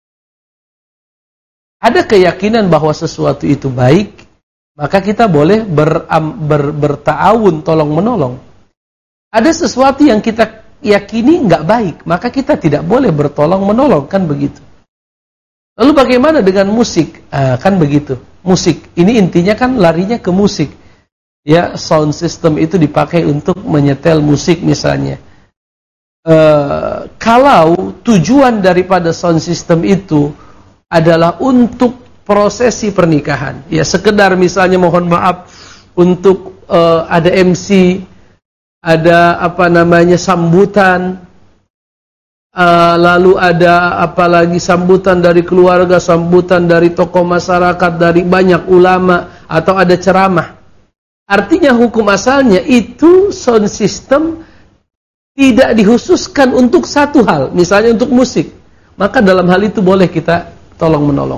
Ada keyakinan bahwa sesuatu itu baik, maka kita boleh ber, ber, berta'awun, tolong-menolong. Ada sesuatu yang kita yakini nggak baik, maka kita tidak boleh bertolong-menolong, kan begitu. Lalu bagaimana dengan musik? Ah, kan begitu. Musik, ini intinya kan larinya ke musik. Ya, sound system itu dipakai untuk menyetel musik misalnya. Uh, kalau tujuan daripada sound system itu adalah untuk prosesi pernikahan, ya sekedar misalnya mohon maaf untuk uh, ada M C, ada apa namanya sambutan, uh, lalu ada apalagi sambutan dari keluarga, sambutan dari tokoh masyarakat, dari banyak ulama, atau ada ceramah. Artinya hukum asalnya itu sound system tidak dikhususkan untuk satu hal, misalnya untuk musik, maka dalam hal itu boleh kita tolong menolong.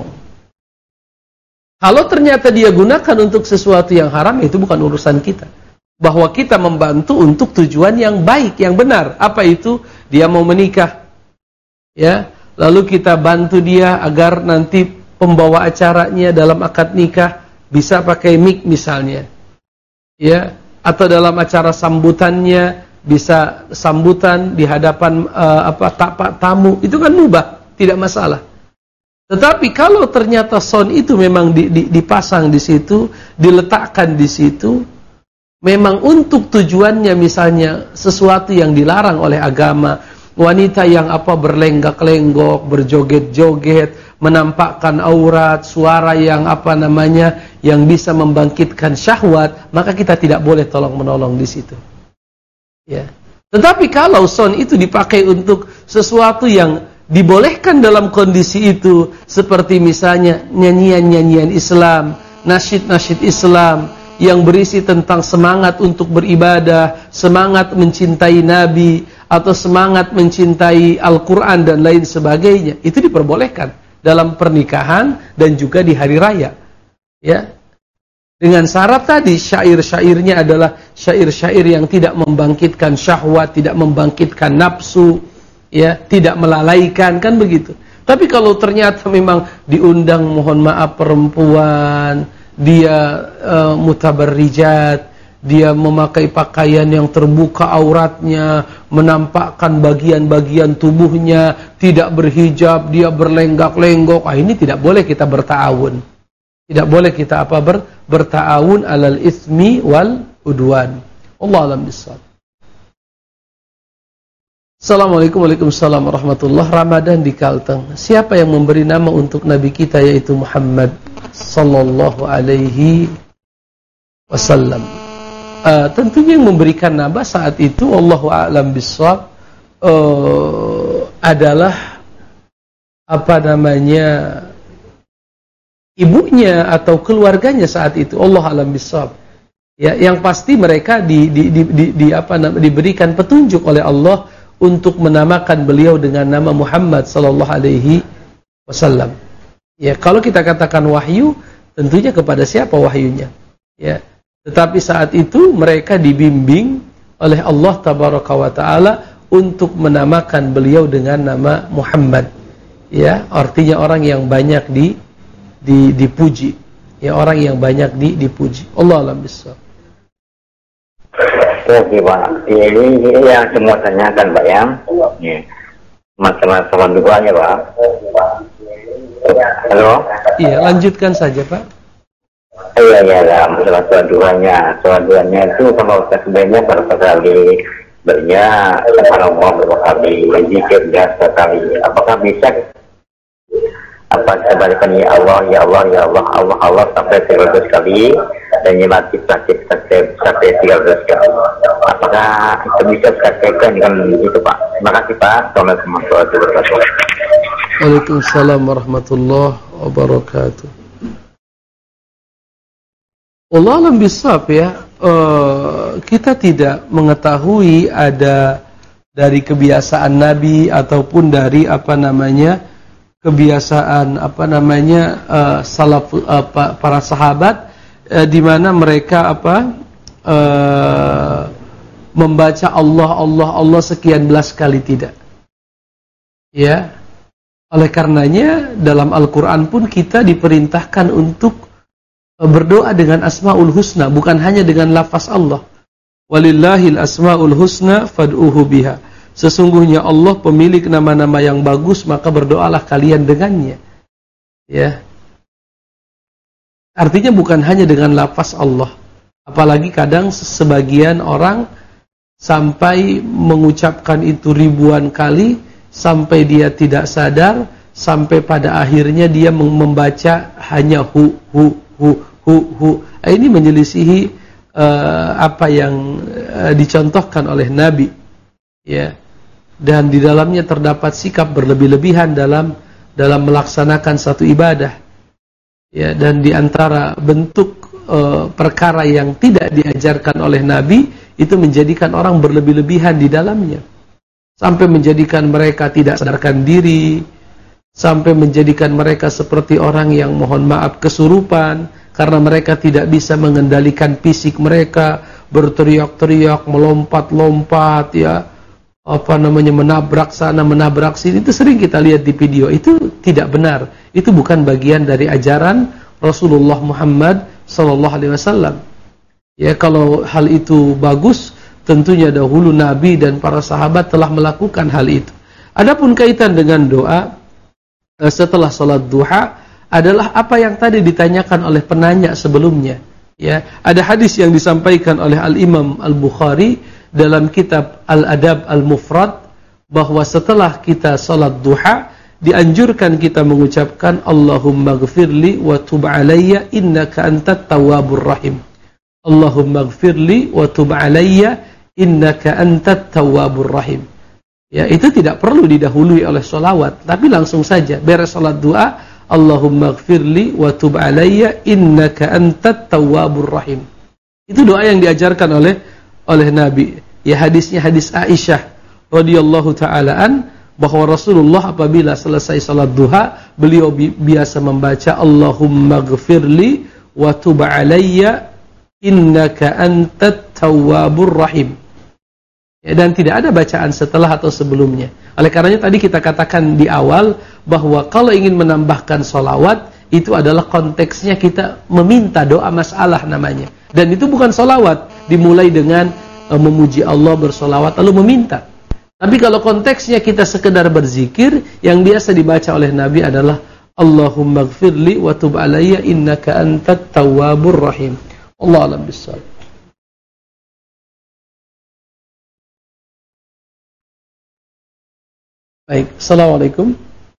Kalau ternyata dia gunakan untuk sesuatu yang haram, itu bukan urusan kita. Bahwa kita membantu untuk tujuan yang baik, yang benar. Apa itu? Dia mau menikah, ya. Lalu kita bantu dia agar nanti pembawa acaranya dalam akad nikah bisa pakai mic misalnya, ya. Atau dalam acara sambutannya bisa sambutan di hadapan uh, apa tapak tamu, itu kan mubah, tidak masalah. Tetapi kalau ternyata sound itu memang di, di, dipasang di situ, diletakkan di situ, memang untuk tujuannya misalnya sesuatu yang dilarang oleh agama, wanita yang apa berlenggak-lenggok, berjoget-joget, menampakkan aurat, suara yang apa namanya, yang bisa membangkitkan syahwat, maka kita tidak boleh tolong-menolong di situ. Ya. Tetapi kalau sound itu dipakai untuk sesuatu yang dibolehkan dalam kondisi itu, seperti misalnya nyanyian-nyanyian Islam, nasyid-nasyid Islam yang berisi tentang semangat untuk beribadah, semangat mencintai Nabi, atau semangat mencintai Al-Quran dan lain sebagainya, itu diperbolehkan dalam pernikahan dan juga di hari raya. Ya, Dengan syarat tadi syair-syairnya adalah syair-syair yang tidak membangkitkan syahwat, tidak membangkitkan nafsu, ya, tidak melalaikan, kan begitu. Tapi kalau ternyata memang diundang mohon maaf perempuan, dia uh, mutabarrijat, dia memakai pakaian yang terbuka auratnya, menampakkan bagian-bagian tubuhnya, tidak berhijab, dia berlenggak-lenggok, ah ini tidak boleh kita berta'awun. Tidak boleh kita apa ber, berta'awun alal ismi wal udwan. Allah alam bisawab. Assalamualaikum Waalaikumsalam warahmatullahi Ramadan di Kalteng. Siapa yang memberi nama untuk Nabi kita yaitu Muhammad sallallahu alaihi wasallam? Uh, tentunya yang memberikan nama saat itu Allahu a'lam bissawab uh, adalah apa namanya ibunya atau keluarganya saat itu, Allah a'lam bissawab. Ya, yang pasti mereka di, di, di, di, di apa namanya diberikan petunjuk oleh Allah untuk menamakan beliau dengan nama Muhammad sallallahu alaihi wasallam. Ya, kalau kita katakan wahyu, tentunya kepada siapa wahyunya? Ya. Tetapi saat itu mereka dibimbing oleh Allah tabaraka wa taala untuk menamakan beliau dengan nama Muhammad. Ya, artinya orang yang banyak di Di, dipuji, ya, orang yang banyak di, dipuji. Allah alam bisawab. Oke Pak, ini, ini yang semua tanyakan Pak ya. Masalah salam duanya Pak. Halo. Iya, lanjutkan saja Pak. Iya iya lah, masalah salam duanya. Salam duanya itu kalau kita sebenarnya berapa kali bernya, kalau mau berapa kali berzikir dan sekali. Apakah bisa? Apa kebalikan ya Allah, ya Allah, ya Allah, Allah, Allah sampai tiga ratus kali dan nyelati praktik sampai sampai tiga ratus kali. Apakah itu bisa praktekkan dengan itu Pak? Terima kasih Pak. Assalamualaikum warahmatullahi wabarakatuh. Waalaikumsalam warahmatullahi wabarakatuh. Allah alam bisawab ya. Uh, kita tidak mengetahui ada dari kebiasaan Nabi ataupun dari apa namanya kebiasaan apa namanya uh, salaf uh, para sahabat uh, di mana mereka apa uh, membaca Allah Allah Allah sekian belas kali, tidak. Ya. Oleh karenanya dalam Al-Qur'an pun kita diperintahkan untuk uh, berdoa dengan Asmaul Husna, bukan hanya dengan lafaz Allah. Walillahil asmaul husna fad'uhu biha. Sesungguhnya Allah pemilik nama-nama yang bagus, maka berdoalah kalian dengannya. Ya. Artinya bukan hanya dengan lafaz Allah. Apalagi kadang sebagian orang sampai mengucapkan itu ribuan kali sampai dia tidak sadar, sampai pada akhirnya dia membaca hanya hu hu hu hu hu. Ini menyelisihi uh, apa yang uh, dicontohkan oleh Nabi. Ya. Dan di dalamnya terdapat sikap berlebih-lebihan dalam dalam melaksanakan satu ibadah. Ya, dan di antara bentuk e, perkara yang tidak diajarkan oleh Nabi itu menjadikan orang berlebih-lebihan di dalamnya. Sampai menjadikan mereka tidak sadarkan diri, sampai menjadikan mereka seperti orang yang mohon maaf kesurupan karena mereka tidak bisa mengendalikan fisik mereka, berteriak-teriak, melompat-lompat, ya. Apa namanya menabrak sana menabrak sini, itu sering kita lihat di video. Itu tidak benar, itu bukan bagian dari ajaran Rasulullah Muhammad sallallahu alaihi wasallam. Ya, kalau hal itu bagus, tentunya dahulu Nabi dan para sahabat telah melakukan hal itu. Adapun kaitan dengan doa setelah salat duha adalah apa yang tadi ditanyakan oleh penanya sebelumnya. Ya, ada hadis yang disampaikan oleh Al-Imam Al-Bukhari dalam kitab Al-Adab Al-Mufrad bahwa setelah kita salat duha dianjurkan kita mengucapkan Allahumma ghfirli wa tub alayya innaka antat tawwabur rahim. Allahumma ghfirli wa tub alayya innaka antat tawwabur rahim. Ya, itu tidak perlu didahului oleh sholawat, tapi langsung saja beres salat doa, Allahumma ghfirli wa tub alayya innaka antat tawwabur rahim. Itu doa yang diajarkan oleh oleh Nabi. Ya, hadisnya hadis Aisyah radhiyallahu taala an bahwa Rasulullah apabila selesai salat duha, beliau bi biasa membaca Allahumma ghfirli wa tub 'alayya innaka antat tawwabur rahim. Ya, dan tidak ada bacaan setelah atau sebelumnya. Oleh karenanya tadi kita katakan di awal bahwa kalau ingin menambahkan solawat, itu adalah konteksnya kita meminta doa masalah namanya. Dan itu bukan solawat, dimulai dengan uh, memuji Allah, bersolawat, lalu meminta. Tapi kalau konteksnya kita sekedar berzikir, yang biasa dibaca oleh Nabi adalah Allahumma gfirli wa tub alayya innaka antat tawwabur rahim. Allah alam bissawab. Baik, Assalamualaikum.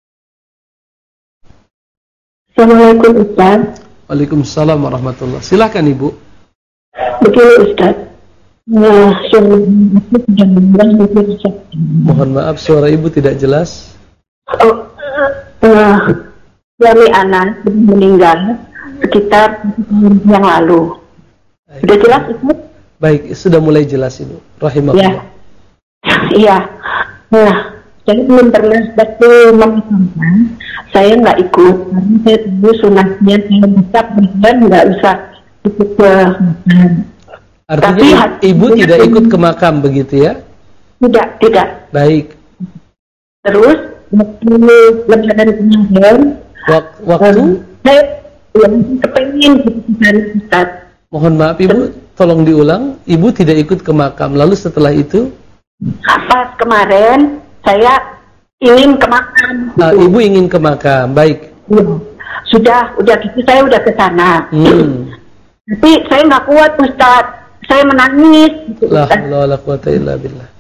Assalamualaikum Ustaz. Waalaikumsalam warahmatullahi. Silakan Ibu. Begini Ustaz. Nah, suara Ibu sudah menjelas. Mohon maaf suara Ibu tidak jelas. Oh, nah, suami anak meninggal sekitar yang lalu. Sudah jelas Ustaz? Baik, sudah mulai jelas Ibu. Rahimahullah. Ya. Iya. Nah, saya belum pernah waktu memakamkan, saya nggak ikut karena saya tahu sunahnya saya bisa berjalan nggak usah ikut ke makam. Artinya Tapi, ibu tidak ikut ke makam begitu ya? Tidak, tidak. Baik. Terus waktu lebaran kemarin, Wak waktu um, saya yang kepengen dari Ustaz. Mohon maaf Ibu, tolong diulang. Ibu tidak ikut ke makam. Lalu setelah itu? Pas kemarin saya ingin ke makam. Ah, Ibu ingin ke makam, baik. Ya. Sudah, udah gitu saya udah ke sana. Hmm. Tapi saya nggak kuat Ustaz, saya menangis. La haula wala quwata illa billah.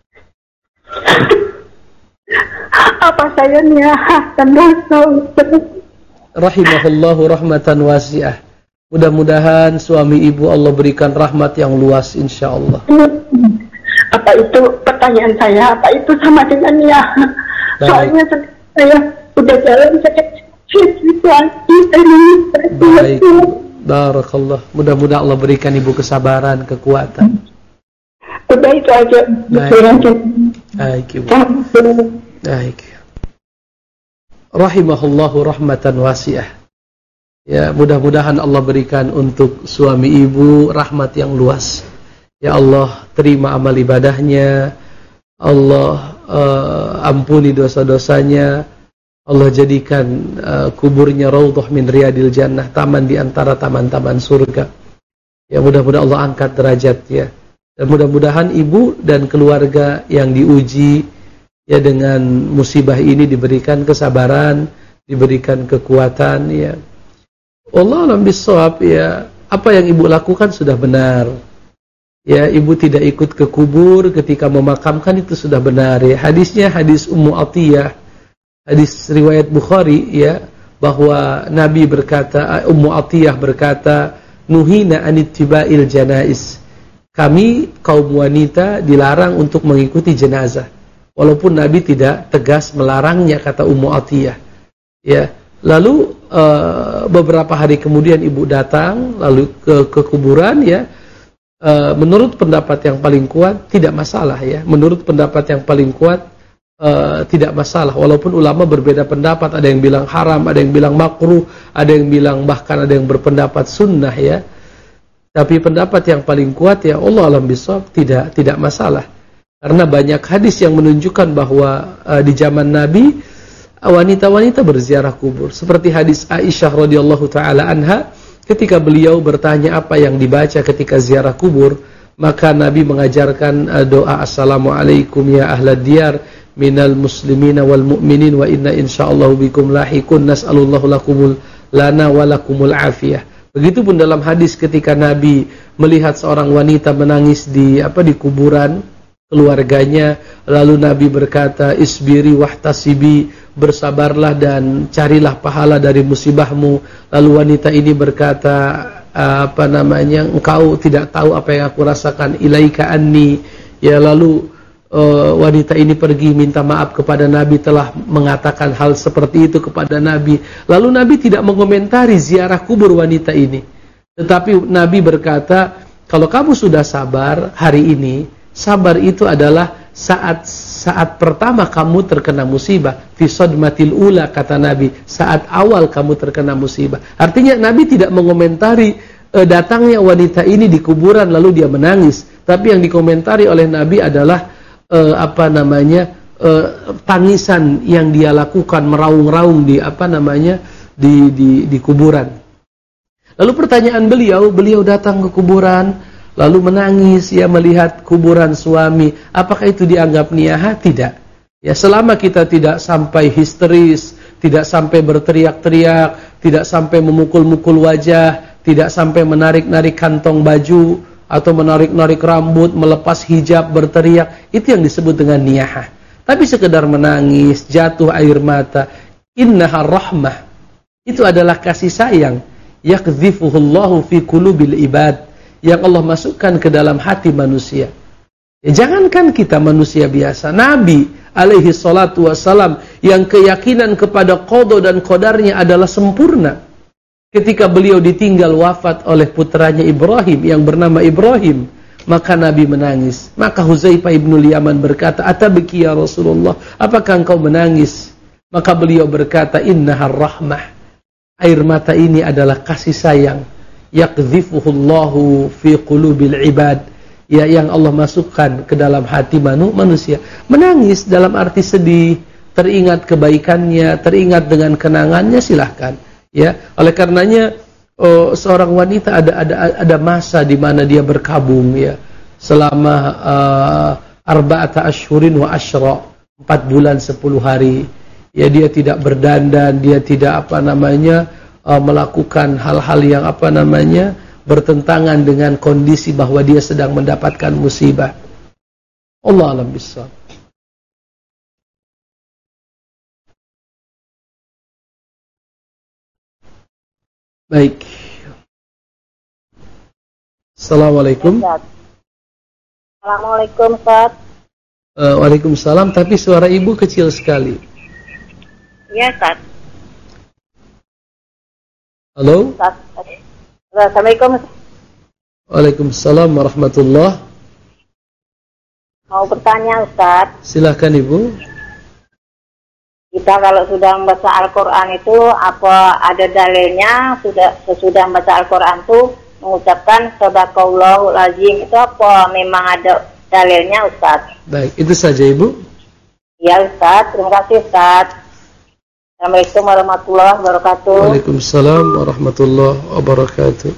Apa saya niatan dosa Ustaz? Rahimahullahu rahmatan wasi'ah. Mudah-mudahan suami ibu Allah berikan rahmat yang luas insyaallah. Apa itu pertanyaan saya? Apa itu sama dengan ya? Soalnya saya udah jalan sakit situasi ini. Baik, barakallah. Mudah-mudahan Allah berikan ibu kesabaran, kekuatan. Udah itu aja. Baik, baik ibu. Baik. Rahimahullahu rahmatan wasi'ah. Ya, mudah-mudahan Allah berikan untuk suami ibu rahmat yang luas. Ya Allah, terima amal ibadahnya. Allah uh, ampuni dosa-dosanya. Allah jadikan uh, kuburnya raudhah min riyadil jannah, taman di antara taman-taman surga. Ya, mudah-mudahan Allah angkat derajatnya. Dan mudah-mudahan ibu dan keluarga yang diuji ya dengan musibah ini diberikan kesabaran, diberikan kekuatan ya. Allah alam bissawab ya. Apa yang ibu lakukan sudah benar. Ya, ibu tidak ikut ke kubur ketika memakamkan itu sudah benar ya. Hadisnya hadis Ummu Atiyah, hadis riwayat Bukhari ya, bahwa Nabi berkata, Ummu Atiyah berkata, nuhina anittiba'il janaiz. Kami kaum wanita dilarang untuk mengikuti jenazah. Walaupun Nabi tidak tegas melarangnya, kata Ummu Atiyah. Ya, lalu uh, beberapa hari kemudian ibu datang lalu ke, ke kuburan ya. Uh, menurut pendapat yang paling kuat tidak masalah ya. Menurut pendapat yang paling kuat uh, tidak masalah. Walaupun ulama berbeda pendapat, ada yang bilang haram, ada yang bilang makruh, ada yang bilang bahkan ada yang berpendapat sunnah ya. Tapi pendapat yang paling kuat ya Allah alam bisawab tidak tidak masalah. Karena banyak hadis yang menunjukkan bahwa uh, di zaman Nabi wanita-wanita berziarah kubur. Seperti hadis Aisyah radhiyallahu taala anha, ketika beliau bertanya apa yang dibaca ketika ziarah kubur, maka Nabi mengajarkan uh, doa assalamualaikum ya ahlad diyar minal muslimina wal mu'minin wa inna insyaallah bikum lahiqun nas'alullahu lakumul lana wa lakumul afiyah. Begitupun dalam hadis ketika Nabi melihat seorang wanita menangis di apa di kuburan keluarganya, lalu Nabi berkata, isbiri wahtasibi, bersabarlah dan carilah pahala dari musibahmu. Lalu wanita ini berkata, apa namanya, engkau tidak tahu apa yang aku rasakan, ilaika anni. Ya, lalu uh, wanita ini pergi minta maaf kepada Nabi telah mengatakan hal seperti itu kepada Nabi. Lalu Nabi tidak mengomentari ziarah kubur wanita ini. Tetapi Nabi berkata, kalau kamu sudah sabar hari ini, sabar itu adalah saat saat pertama kamu terkena musibah, fi sadmatil ula, kata Nabi, saat awal kamu terkena musibah. Artinya Nabi tidak mengomentari e, datangnya wanita ini di kuburan lalu dia menangis, tapi yang dikomentari oleh Nabi adalah e, apa namanya e, tangisan yang dia lakukan meraung-raung di apa namanya di di di kuburan. Lalu pertanyaan beliau, beliau datang ke kuburan lalu menangis, ya, melihat kuburan suami. Apakah itu dianggap niyaha? Tidak. Ya, selama kita tidak sampai histeris, tidak sampai berteriak-teriak, tidak sampai memukul-mukul wajah, tidak sampai menarik-narik kantong baju atau menarik-narik rambut, melepas hijab, berteriak, itu yang disebut dengan niyaha. Tapi sekedar menangis, jatuh air mata, innaha rahmah, itu adalah kasih sayang, yakdzifuhullahu fi qulubil ibad, yang Allah masukkan ke dalam hati manusia. Ya, jangankan kita manusia biasa, Nabi alaihi salatu wassalam yang keyakinan kepada qada dan qadarnya adalah sempurna. Ketika beliau ditinggal wafat oleh putranya Ibrahim yang bernama Ibrahim, maka Nabi menangis. Maka Huzaifah ibnul Yaman berkata, "Atabki ya Rasulullah, apakah engkau menangis?" Maka beliau berkata, "Innahar rahmah." Air mata ini adalah kasih sayang, yakdzifuhullahu fi qulubil ibad, ya, yang Allah masukkan ke dalam hati manu, manusia. Menangis dalam arti sedih, teringat kebaikannya, teringat dengan kenangannya, silahkan, ya. Oleh karenanya oh, seorang wanita ada ada ada masa di mana dia berkabung, ya, selama uh, arba'ata ashhurin wa asyra, empat bulan sepuluh hari. Ya, dia tidak berdandan, dia tidak apa namanya Uh, melakukan hal-hal yang apa namanya bertentangan dengan kondisi bahwa dia sedang mendapatkan musibah. Allah alam bissawab. Baik. Assalamualaikum. Assalamualaikum, Ustaz. Uh, Waalaikumsalam, tapi suara ibu kecil sekali. Iya, Ustaz. Halo. Assalamualaikum. Waalaikumsalam warahmatullah. Mau bertanya, Ustaz. Silahkan Ibu. Kita kalau sudah membaca Al-Quran itu apa ada dalilnya? Sudah sesudah membaca Al-Quran itu mengucapkan Sadaqallahul Azim, itu apa memang ada dalilnya, Ustaz? Baik, itu saja Ibu. Iya, Ustaz. Terima kasih, Ustaz. Assalamualaikum warahmatullahi wabarakatuh. Waalaikumsalam warahmatullahi wabarakatuh.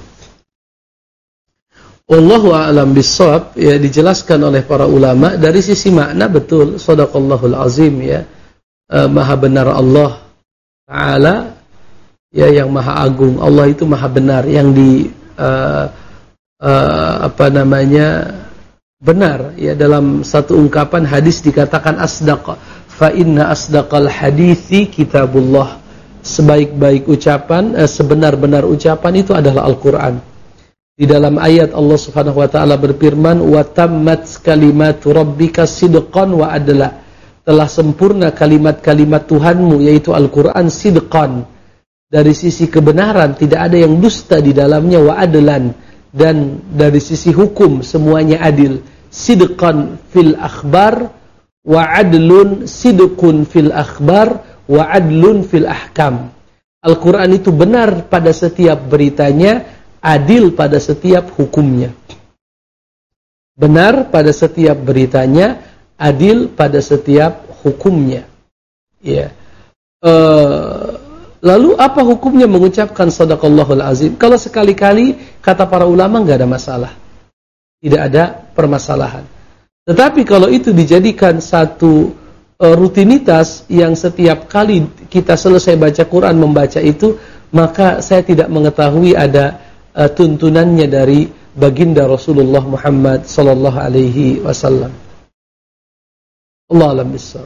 Wallahu a'lam bissawab, ya, dijelaskan oleh para ulama dari sisi makna betul Shadaqallahul Azim, ya. E, maha benar Allah Ta'ala, ya, yang maha agung. Allah itu maha benar, yang di uh, uh, apa namanya benar, ya. Dalam satu ungkapan hadis dikatakan asdaq, fa inna asdaqal hadithi kitabullah. Sebaik-baik ucapan, eh, sebenar-benar ucapan itu adalah Al-Quran. Di dalam ayat Allah Subhanahu wa taala berfirman, wa tammat kalimatu rabbika sidqan wa adla. Telah sempurna kalimat-kalimat Tuhanmu, yaitu Al-Quran, sidqan, dari sisi kebenaran, tidak ada yang dusta di dalamnya, wa adlan, dan dari sisi hukum semuanya adil. Sidqan fil akhbar wa adlun, sidqun fil akhbar wa adlun fil ahkam. Al-Quran itu benar pada setiap beritanya, adil pada setiap hukumnya. Benar pada setiap beritanya, adil pada setiap hukumnya. Ya. Uh, lalu apa hukumnya mengucapkan Shadaqallahul Azim? Kalau sekali-kali, kata para ulama, nggak ada masalah, tidak ada permasalahan. Tetapi kalau itu dijadikan satu uh, rutinitas yang setiap kali kita selesai baca Quran membaca itu, maka saya tidak mengetahui ada uh, tuntunannya dari baginda Rasulullah Muhammad sallallahu alaihi wasallam. Allah alam bissawab.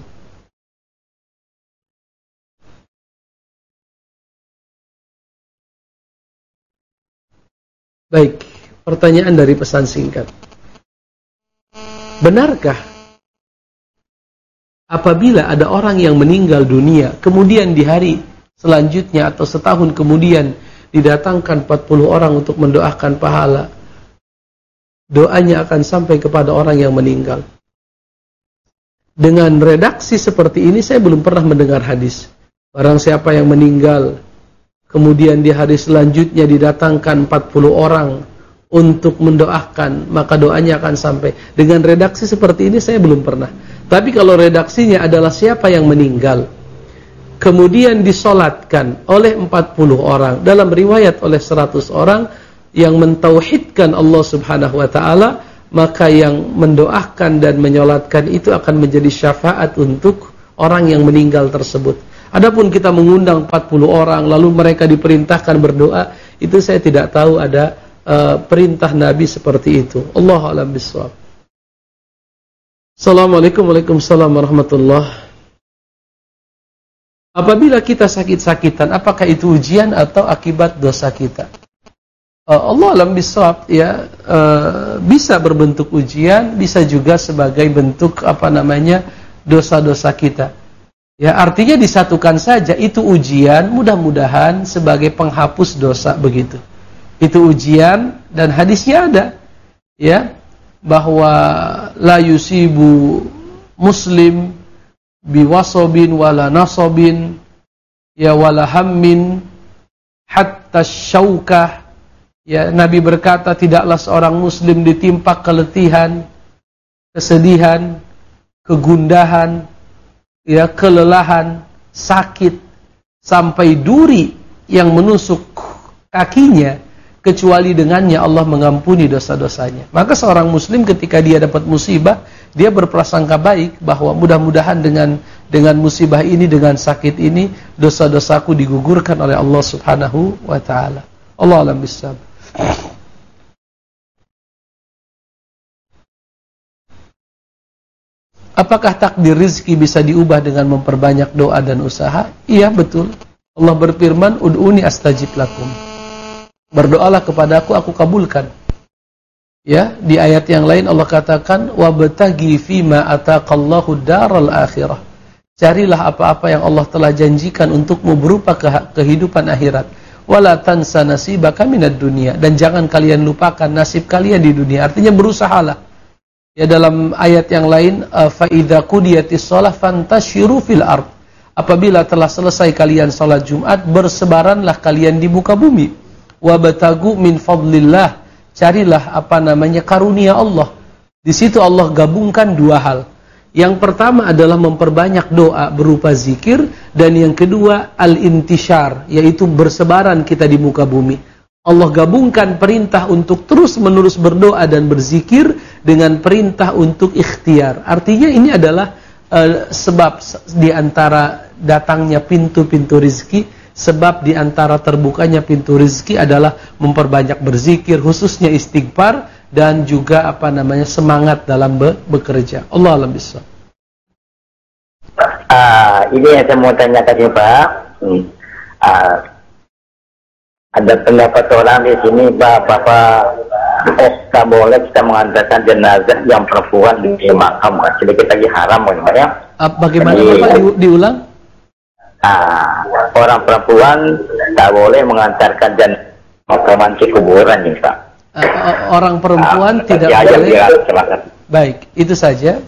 Baik, pertanyaan dari pesan singkat. Benarkah apabila ada orang yang meninggal dunia, kemudian di hari selanjutnya atau setahun kemudian didatangkan empat puluh orang untuk mendoakan pahala, doanya akan sampai kepada orang yang meninggal? dengan redaksi seperti ini saya belum pernah mendengar hadis. Barang siapa yang meninggal, kemudian di hari selanjutnya didatangkan empat puluh orang untuk mendoakan, maka doanya akan sampai. Dengan redaksi seperti ini saya belum pernah. Tapi kalau redaksinya adalah siapa yang meninggal, kemudian disolatkan oleh empat puluh orang, dalam riwayat oleh seratus orang yang mentauhidkan Allah subhanahu wa ta'ala, maka yang mendoakan dan menyolatkan itu akan menjadi syafaat untuk orang yang meninggal tersebut. Adapun kita mengundang empat puluh orang lalu mereka diperintahkan berdoa, itu saya tidak tahu ada uh, perintah Nabi seperti itu. Allahu a'lam bishawab. Assalamualaikum Waalaikumsalam warahmatullahi. Apabila kita sakit-sakitan, apakah itu ujian atau akibat dosa kita? Uh, Allah a'lam bishawab, ya, uh, bisa berbentuk ujian, bisa juga sebagai bentuk apa namanya dosa-dosa kita. Ya, artinya disatukan saja, itu ujian, mudah-mudahan sebagai penghapus dosa begitu. Itu ujian dan hadisnya ada, ya, bahwa la yusibu muslim biwasobin wala nasobin ya wala hammin hatta syaukah. Ya, Nabi berkata tidaklah seorang muslim ditimpa keletihan, kesedihan, kegundahan, ya, kelelahan, sakit, sampai duri yang menusuk kakinya, kecuali dengannya Allah mengampuni dosa-dosanya. Maka seorang muslim ketika dia dapat musibah, dia berprasangka baik bahwa mudah-mudahan dengan dengan musibah ini, dengan sakit ini, dosa-dosaku digugurkan oleh Allah subhanahu wa ta'ala. Allah a'lam bishawab. Apakah takdir rizki bisa diubah dengan memperbanyak doa dan usaha? Iya, betul. Allah berfirman, ud'uni astajib lakum. Berdoalah kepadaku, aku kabulkan. Ya, di ayat yang lain Allah katakan, wabtaghi fima ataqallahu daral akhirah. Carilah apa-apa yang Allah telah janjikan untukmu berupa ke- kehidupan akhirat. Wala tansa nasibaka minad dunya, dan jangan kalian lupakan nasib kalian di dunia. Artinya berusahalah. Ya, dalam ayat yang lain, fa idza qudiyatis shalah fantashiru fil ard. Apabila telah selesai kalian salat Jumat, bersebaranlah kalian di muka bumi. Wabtagu min fadlillah. Carilah apa namanya karunia Allah. Di situ Allah gabungkan dua hal. Yang pertama adalah memperbanyak doa berupa zikir, dan yang kedua al-intishar, yaitu bersebaran kita di muka bumi. Allah gabungkan perintah untuk terus-menerus berdoa dan berzikir dengan perintah untuk ikhtiar. Artinya ini adalah uh, sebab di antara datangnya pintu-pintu rizki, sebab di antara terbukanya pintu rizki adalah memperbanyak berzikir, khususnya istighfar, dan juga apa namanya semangat dalam be bekerja. Allah a'lam bishawab. Uh, ini yang saya mau tanyakan ya Pak. Hmm. Uh, ada pendapat orang di sini Pak, Bapak, eh, tak boleh kita mengantarkan jenazah yang perempuan di makam, sedikit lagi haram bagaimana? Uh, bagaimana Jadi, Bapak di, diulang? Uh, orang perempuan tak boleh mengantarkan jenazah makaman ke kuburan nih Pak. Uh, orang perempuan uh, tidak boleh. Ya, baik, itu saja.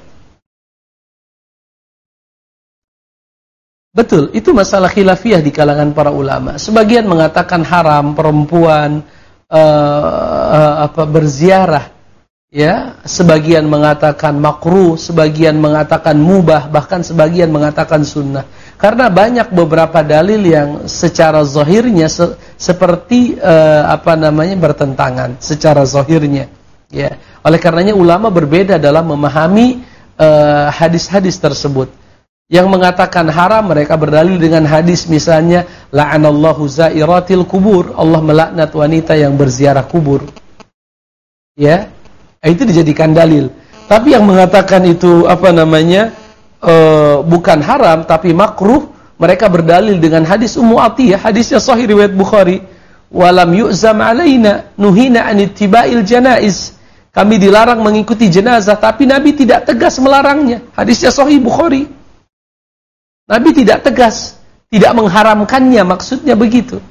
Betul, itu masalah khilafiyah di kalangan para ulama. Sebagian mengatakan haram perempuan uh, uh, apa berziarah, ya. Sebagian mengatakan makruh, sebagian mengatakan mubah, bahkan sebagian mengatakan sunnah. Karena banyak beberapa dalil yang secara zahirnya se seperti uh, apa namanya bertentangan secara zahirnya, ya. Oleh karenanya ulama berbeda dalam memahami hadis-hadis uh, tersebut. Yang mengatakan haram, mereka berdalil dengan hadis misalnya la'anallahu zairatil kubur, Allah melaknat wanita yang berziarah kubur. Ya, itu dijadikan dalil. Tapi yang mengatakan itu apa namanya e, bukan haram tapi makruh, mereka berdalil dengan hadis Ummu Atiyah, hadisnya sahih riwayat Bukhari. Walam yu'zam alaina nuhina an ittiba'il janaiz. Kami dilarang mengikuti jenazah, tapi Nabi tidak tegas melarangnya. Hadisnya sahih Bukhari. Nabi tidak tegas, tidak mengharamkannya, maksudnya begitu.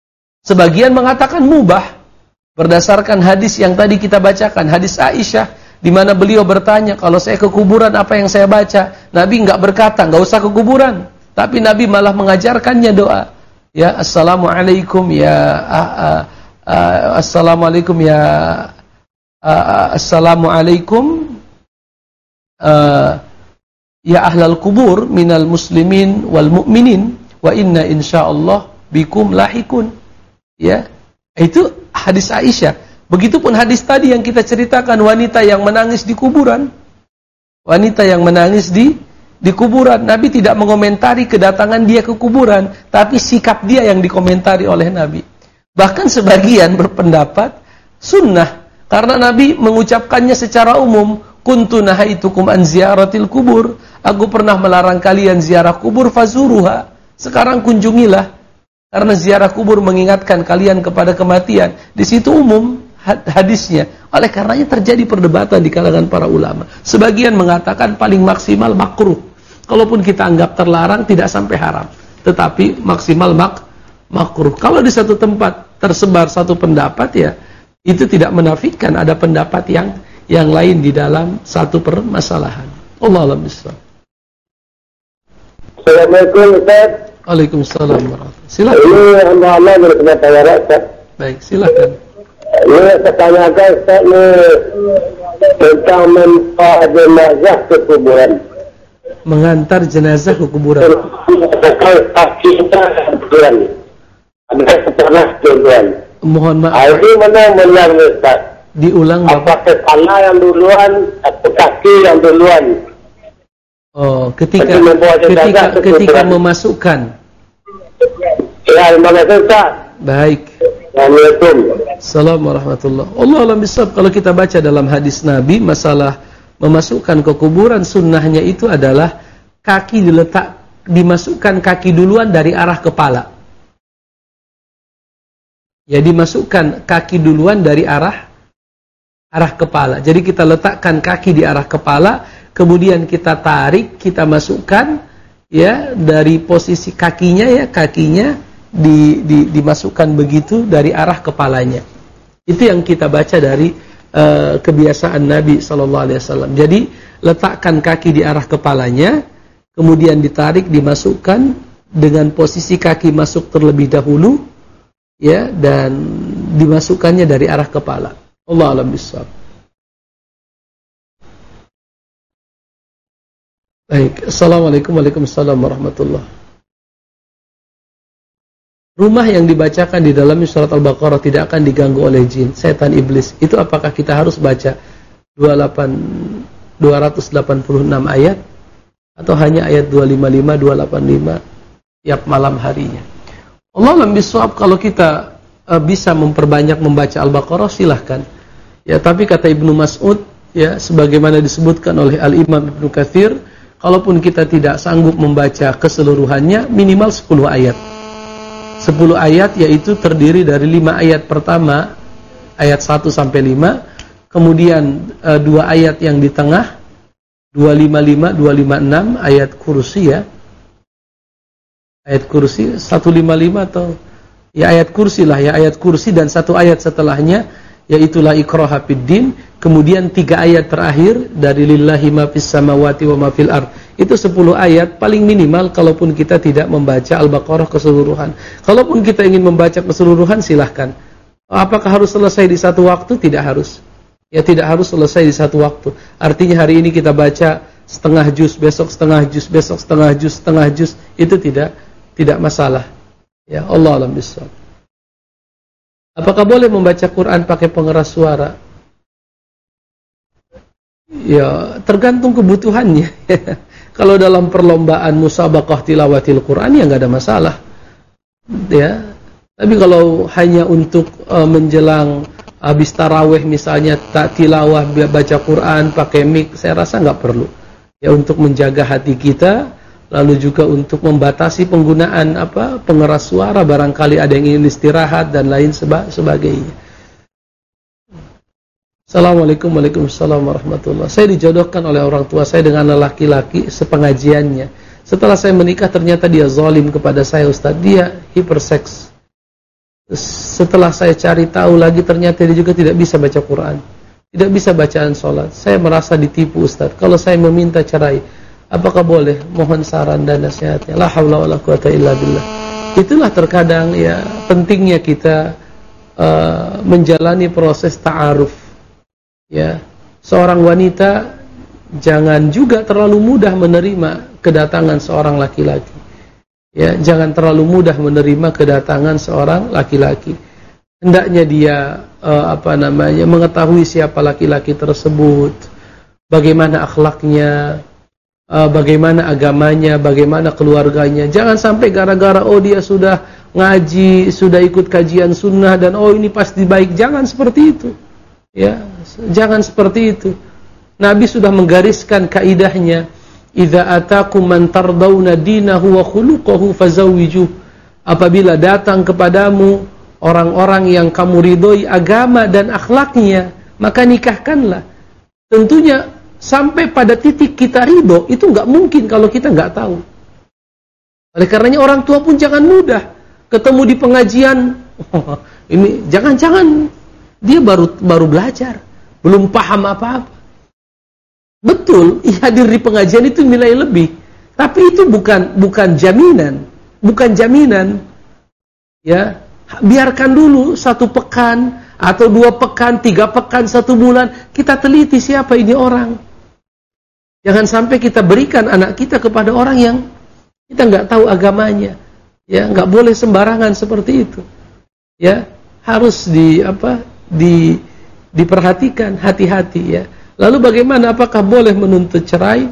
Sebagian mengatakan mubah, berdasarkan hadis yang tadi kita bacakan, hadis Aisyah, di mana beliau bertanya, kalau saya ke kuburan apa yang saya baca? Nabi enggak berkata, enggak usah ke kuburan, tapi Nabi malah mengajarkannya doa. Ya, assalamualaikum ya uh, uh, uh, assalamualaikum ya uh, assalamualaikum uh, ya ahlal kubur minal muslimin wal mu'minin wa inna insyaallah bikum lahikun. Ya, itu hadis Aisyah. Begitupun hadis tadi yang kita ceritakan, wanita yang menangis di kuburan. Wanita yang menangis di di kuburan. Nabi tidak mengomentari kedatangan dia ke kuburan, tapi sikap dia yang dikomentari oleh Nabi. Bahkan sebagian berpendapat sunnah, karena Nabi mengucapkannya secara umum, kuntu nahaitukum an ziyaratil kubur. Aku pernah melarang kalian ziarah kubur, fazuruha. Sekarang kunjungilah. Karena ziarah kubur mengingatkan kalian kepada kematian. Di situ umum hadisnya. Oleh karenanya terjadi perdebatan di kalangan para ulama. Sebagian mengatakan paling maksimal makruh. Kalaupun kita anggap terlarang, tidak sampai haram. Tetapi maksimal mak makruh. Kalau di satu tempat tersebar satu pendapat, ya itu tidak menafikan ada pendapat yang yang lain di dalam satu permasalahan. Allahu a'lam bishawab. Assalamualaikum Ustaz. Waalaikumsalam warahmatullahi. Silakan. Ini hamba-hamba berkenan saya Ustaz. Baik, silakan. Ini saya tanyakan Ustaz ni tentang mengantar jenazah ke kuburan. Mengantar jenazah ke kuburan. Kaki kita kuburan. Ada setelah kuburan. Mohon maaf. Ini mana benar Ustaz? Diulang Bapak. Apakah kepala yang duluan atau kaki yang duluan? Oh, ketika ketika ketika memasukkan. Ya, terima kasih Ustaz. Baik. Assalamualaikum. Assalamualaikum warahmatullahi wabarakatuh. Allah alam bisawab. Kalau kita baca dalam hadis Nabi masalah memasukkan ke kuburan, sunnahnya itu adalah kaki diletak dimasukkan kaki duluan dari arah kepala. Ya, dimasukkan kaki duluan dari arah arah kepala. Jadi kita letakkan kaki di arah kepala, kemudian kita tarik, kita masukkan ya dari posisi kakinya, ya kakinya di, di, dimasukkan begitu dari arah kepalanya. Itu yang kita baca dari uh, kebiasaan Nabi Shallallahu Alaihi Wasallam. Jadi letakkan kaki di arah kepalanya, kemudian ditarik, dimasukkan dengan posisi kaki masuk terlebih dahulu, ya, dan dimasukkannya dari arah kepala. Allah alam bisawab. Baik, assalamualaikum waalaikumsalam warahmatullah. Rumah yang dibacakan di dalam surat Al-Baqarah tidak akan diganggu oleh jin, setan, iblis. Itu apakah kita harus baca dua ratus delapan puluh enam ayat atau hanya ayat dua ratus lima puluh lima, dua ratus delapan puluh lima tiap malam harinya? Allah alam bisawab. Kalau kita uh, bisa memperbanyak membaca Al-Baqarah, silahkan. Ya, tapi kata Ibnu Mas'ud, ya, sebagaimana disebutkan oleh Al-Imam Ibnu Katsir, kalaupun kita tidak sanggup membaca keseluruhannya, minimal sepuluh ayat. sepuluh ayat yaitu terdiri dari lima ayat pertama, ayat satu sampai lima, kemudian e, dua ayat yang di tengah, dua ratus lima puluh lima, dua ratus lima puluh enam, ayat kursi, ya. Ayat kursi seratus lima puluh lima atau ya ayat kursi lah, ya ayat kursi, dan satu ayat setelahnya yaitu la ikraha fiddin, kemudian tiga ayat terakhir dari lillahi ma fis samawati wa ma fil ard. Itu sepuluh ayat paling minimal kalaupun kita tidak membaca Al-Baqarah keseluruhan. Kalaupun kita ingin membaca keseluruhan, silahkan. Apakah harus selesai di satu waktu? Tidak harus. Ya, tidak harus selesai di satu waktu. Artinya hari ini kita baca setengah juz, besok setengah juz, besok setengah juz, setengah juz, itu tidak tidak masalah. Ya, Allah alam bisawab. Apakah boleh membaca Quran pakai pengeras suara? Ya, tergantung kebutuhannya. Kalau dalam perlombaan musabaqah tilawatil Quran, ya nggak ada masalah. Ya. Tapi kalau hanya untuk uh, menjelang habis tarawih misalnya, tak tilawah baca Quran pakai mic, saya rasa nggak perlu. Ya, untuk menjaga hati kita, lalu juga untuk membatasi penggunaan apa pengeras suara, barangkali ada yang ingin istirahat dan lain seba sebagainya. Assalamualaikum warahmatullahi wabarakatuh. Saya dijodohkan oleh orang tua saya dengan laki-laki sepengajiannya. Setelah saya menikah ternyata dia zalim kepada saya, Ustaz. Dia hiperseks. Setelah saya cari tahu lagi ternyata dia juga tidak bisa baca Quran. tidak bisa bacaan sholat. Saya merasa ditipu Ustaz. Kalau saya meminta cerai, apakah boleh? Mohon saran dan nasihatnya. La haula wala quwata illa billah. Itulah terkadang ya pentingnya kita uh, menjalani proses ta'aruf. Ya, seorang wanita jangan juga terlalu mudah menerima kedatangan seorang laki-laki. Ya, jangan terlalu mudah menerima kedatangan seorang laki-laki. Hendaknya dia uh, apa namanya mengetahui siapa laki-laki tersebut, bagaimana akhlaknya, uh, bagaimana agamanya, bagaimana keluarganya. Jangan sampai gara-gara oh dia sudah ngaji, sudah ikut kajian sunnah dan oh ini pasti baik. Jangan seperti itu. Ya, jangan seperti itu. Nabi sudah menggariskan kaidahnya, idza atakum man tardawna dinahu wa khuluquhu fazawwijuh. Apabila datang kepadamu orang-orang yang kamu ridhoi agama dan akhlaknya, maka nikahkanlah. Tentunya sampai pada titik kita ridho itu enggak mungkin kalau kita enggak tahu. Oleh karenanya orang tua pun jangan mudah ketemu di pengajian. Oh, ini jangan-jangan dia baru baru belajar, belum paham apa-apa. Betul, hadir di pengajian itu nilai lebih, tapi itu bukan bukan jaminan, bukan jaminan. Ya, biarkan dulu satu pekan atau dua pekan, tiga pekan, satu bulan kita teliti siapa ini orang. Jangan sampai kita berikan anak kita kepada orang yang kita nggak tahu agamanya. Ya, nggak boleh sembarangan seperti itu. Ya, harus di apa? di diperhatikan, hati-hati ya. Lalu bagaimana, apakah boleh menuntut cerai?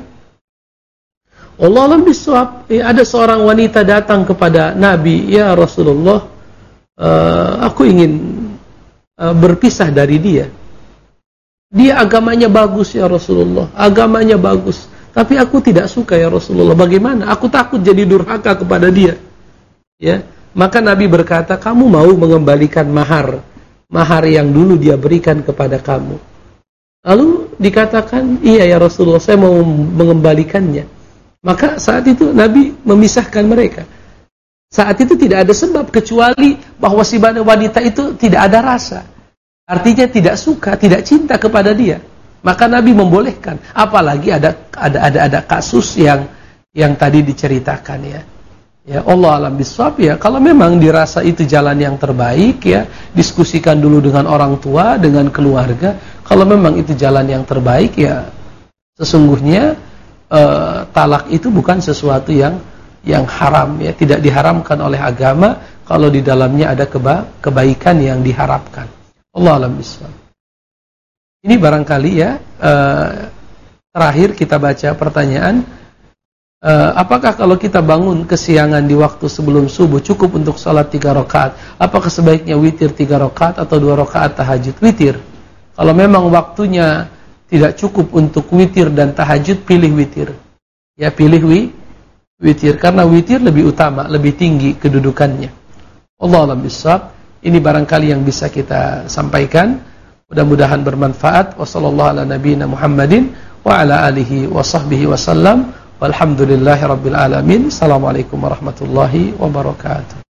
Allah alam bisawab. Ya, ada seorang wanita datang kepada Nabi, ya Rasulullah, uh, aku ingin uh, berpisah dari dia. Dia agamanya bagus ya Rasulullah, agamanya bagus, tapi aku tidak suka ya Rasulullah. Bagaimana? Aku takut jadi durhaka kepada dia. Ya, maka Nabi berkata, kamu mau mengembalikan mahar, mahar yang dulu dia berikan kepada kamu. Lalu dikatakan, iya ya Rasulullah, saya mau mengembalikannya. Maka saat itu Nabi memisahkan mereka. Saat itu tidak ada sebab kecuali bahwa si wanita itu tidak ada rasa. Artinya tidak suka, tidak cinta kepada dia. Maka Nabi membolehkan. Apalagi ada ada ada ada kasus yang yang tadi diceritakan ya. Ya, Allah alam bisawab ya. Kalau memang dirasa itu jalan yang terbaik ya, diskusikan dulu dengan orang tua, dengan keluarga. Kalau memang itu jalan yang terbaik ya, sesungguhnya uh, talak itu bukan sesuatu yang yang haram ya, tidak diharamkan oleh agama kalau di dalamnya ada keba kebaikan yang diharapkan. Allah alam bisawab. Ini barangkali ya, uh, terakhir kita baca pertanyaan. Uh, apakah kalau kita bangun kesiangan di waktu sebelum subuh cukup untuk sholat tiga rakaat? Apakah sebaiknya witir tiga rakaat atau dua rakaat tahajud? Witir. Kalau memang waktunya tidak cukup untuk witir dan tahajud, pilih witir. Ya, pilih wi, witir. Karena witir lebih utama, lebih tinggi kedudukannya. Allah alam bisawab. Ini barangkali yang bisa kita sampaikan. Mudah-mudahan bermanfaat. Wassallallahu ala nabiyina Muhammadin wa ala alihi wa sahbihi wasallam. Walhamdulillahi rabbil alamin. Assalamualaikum warahmatullahi wabarakatuh.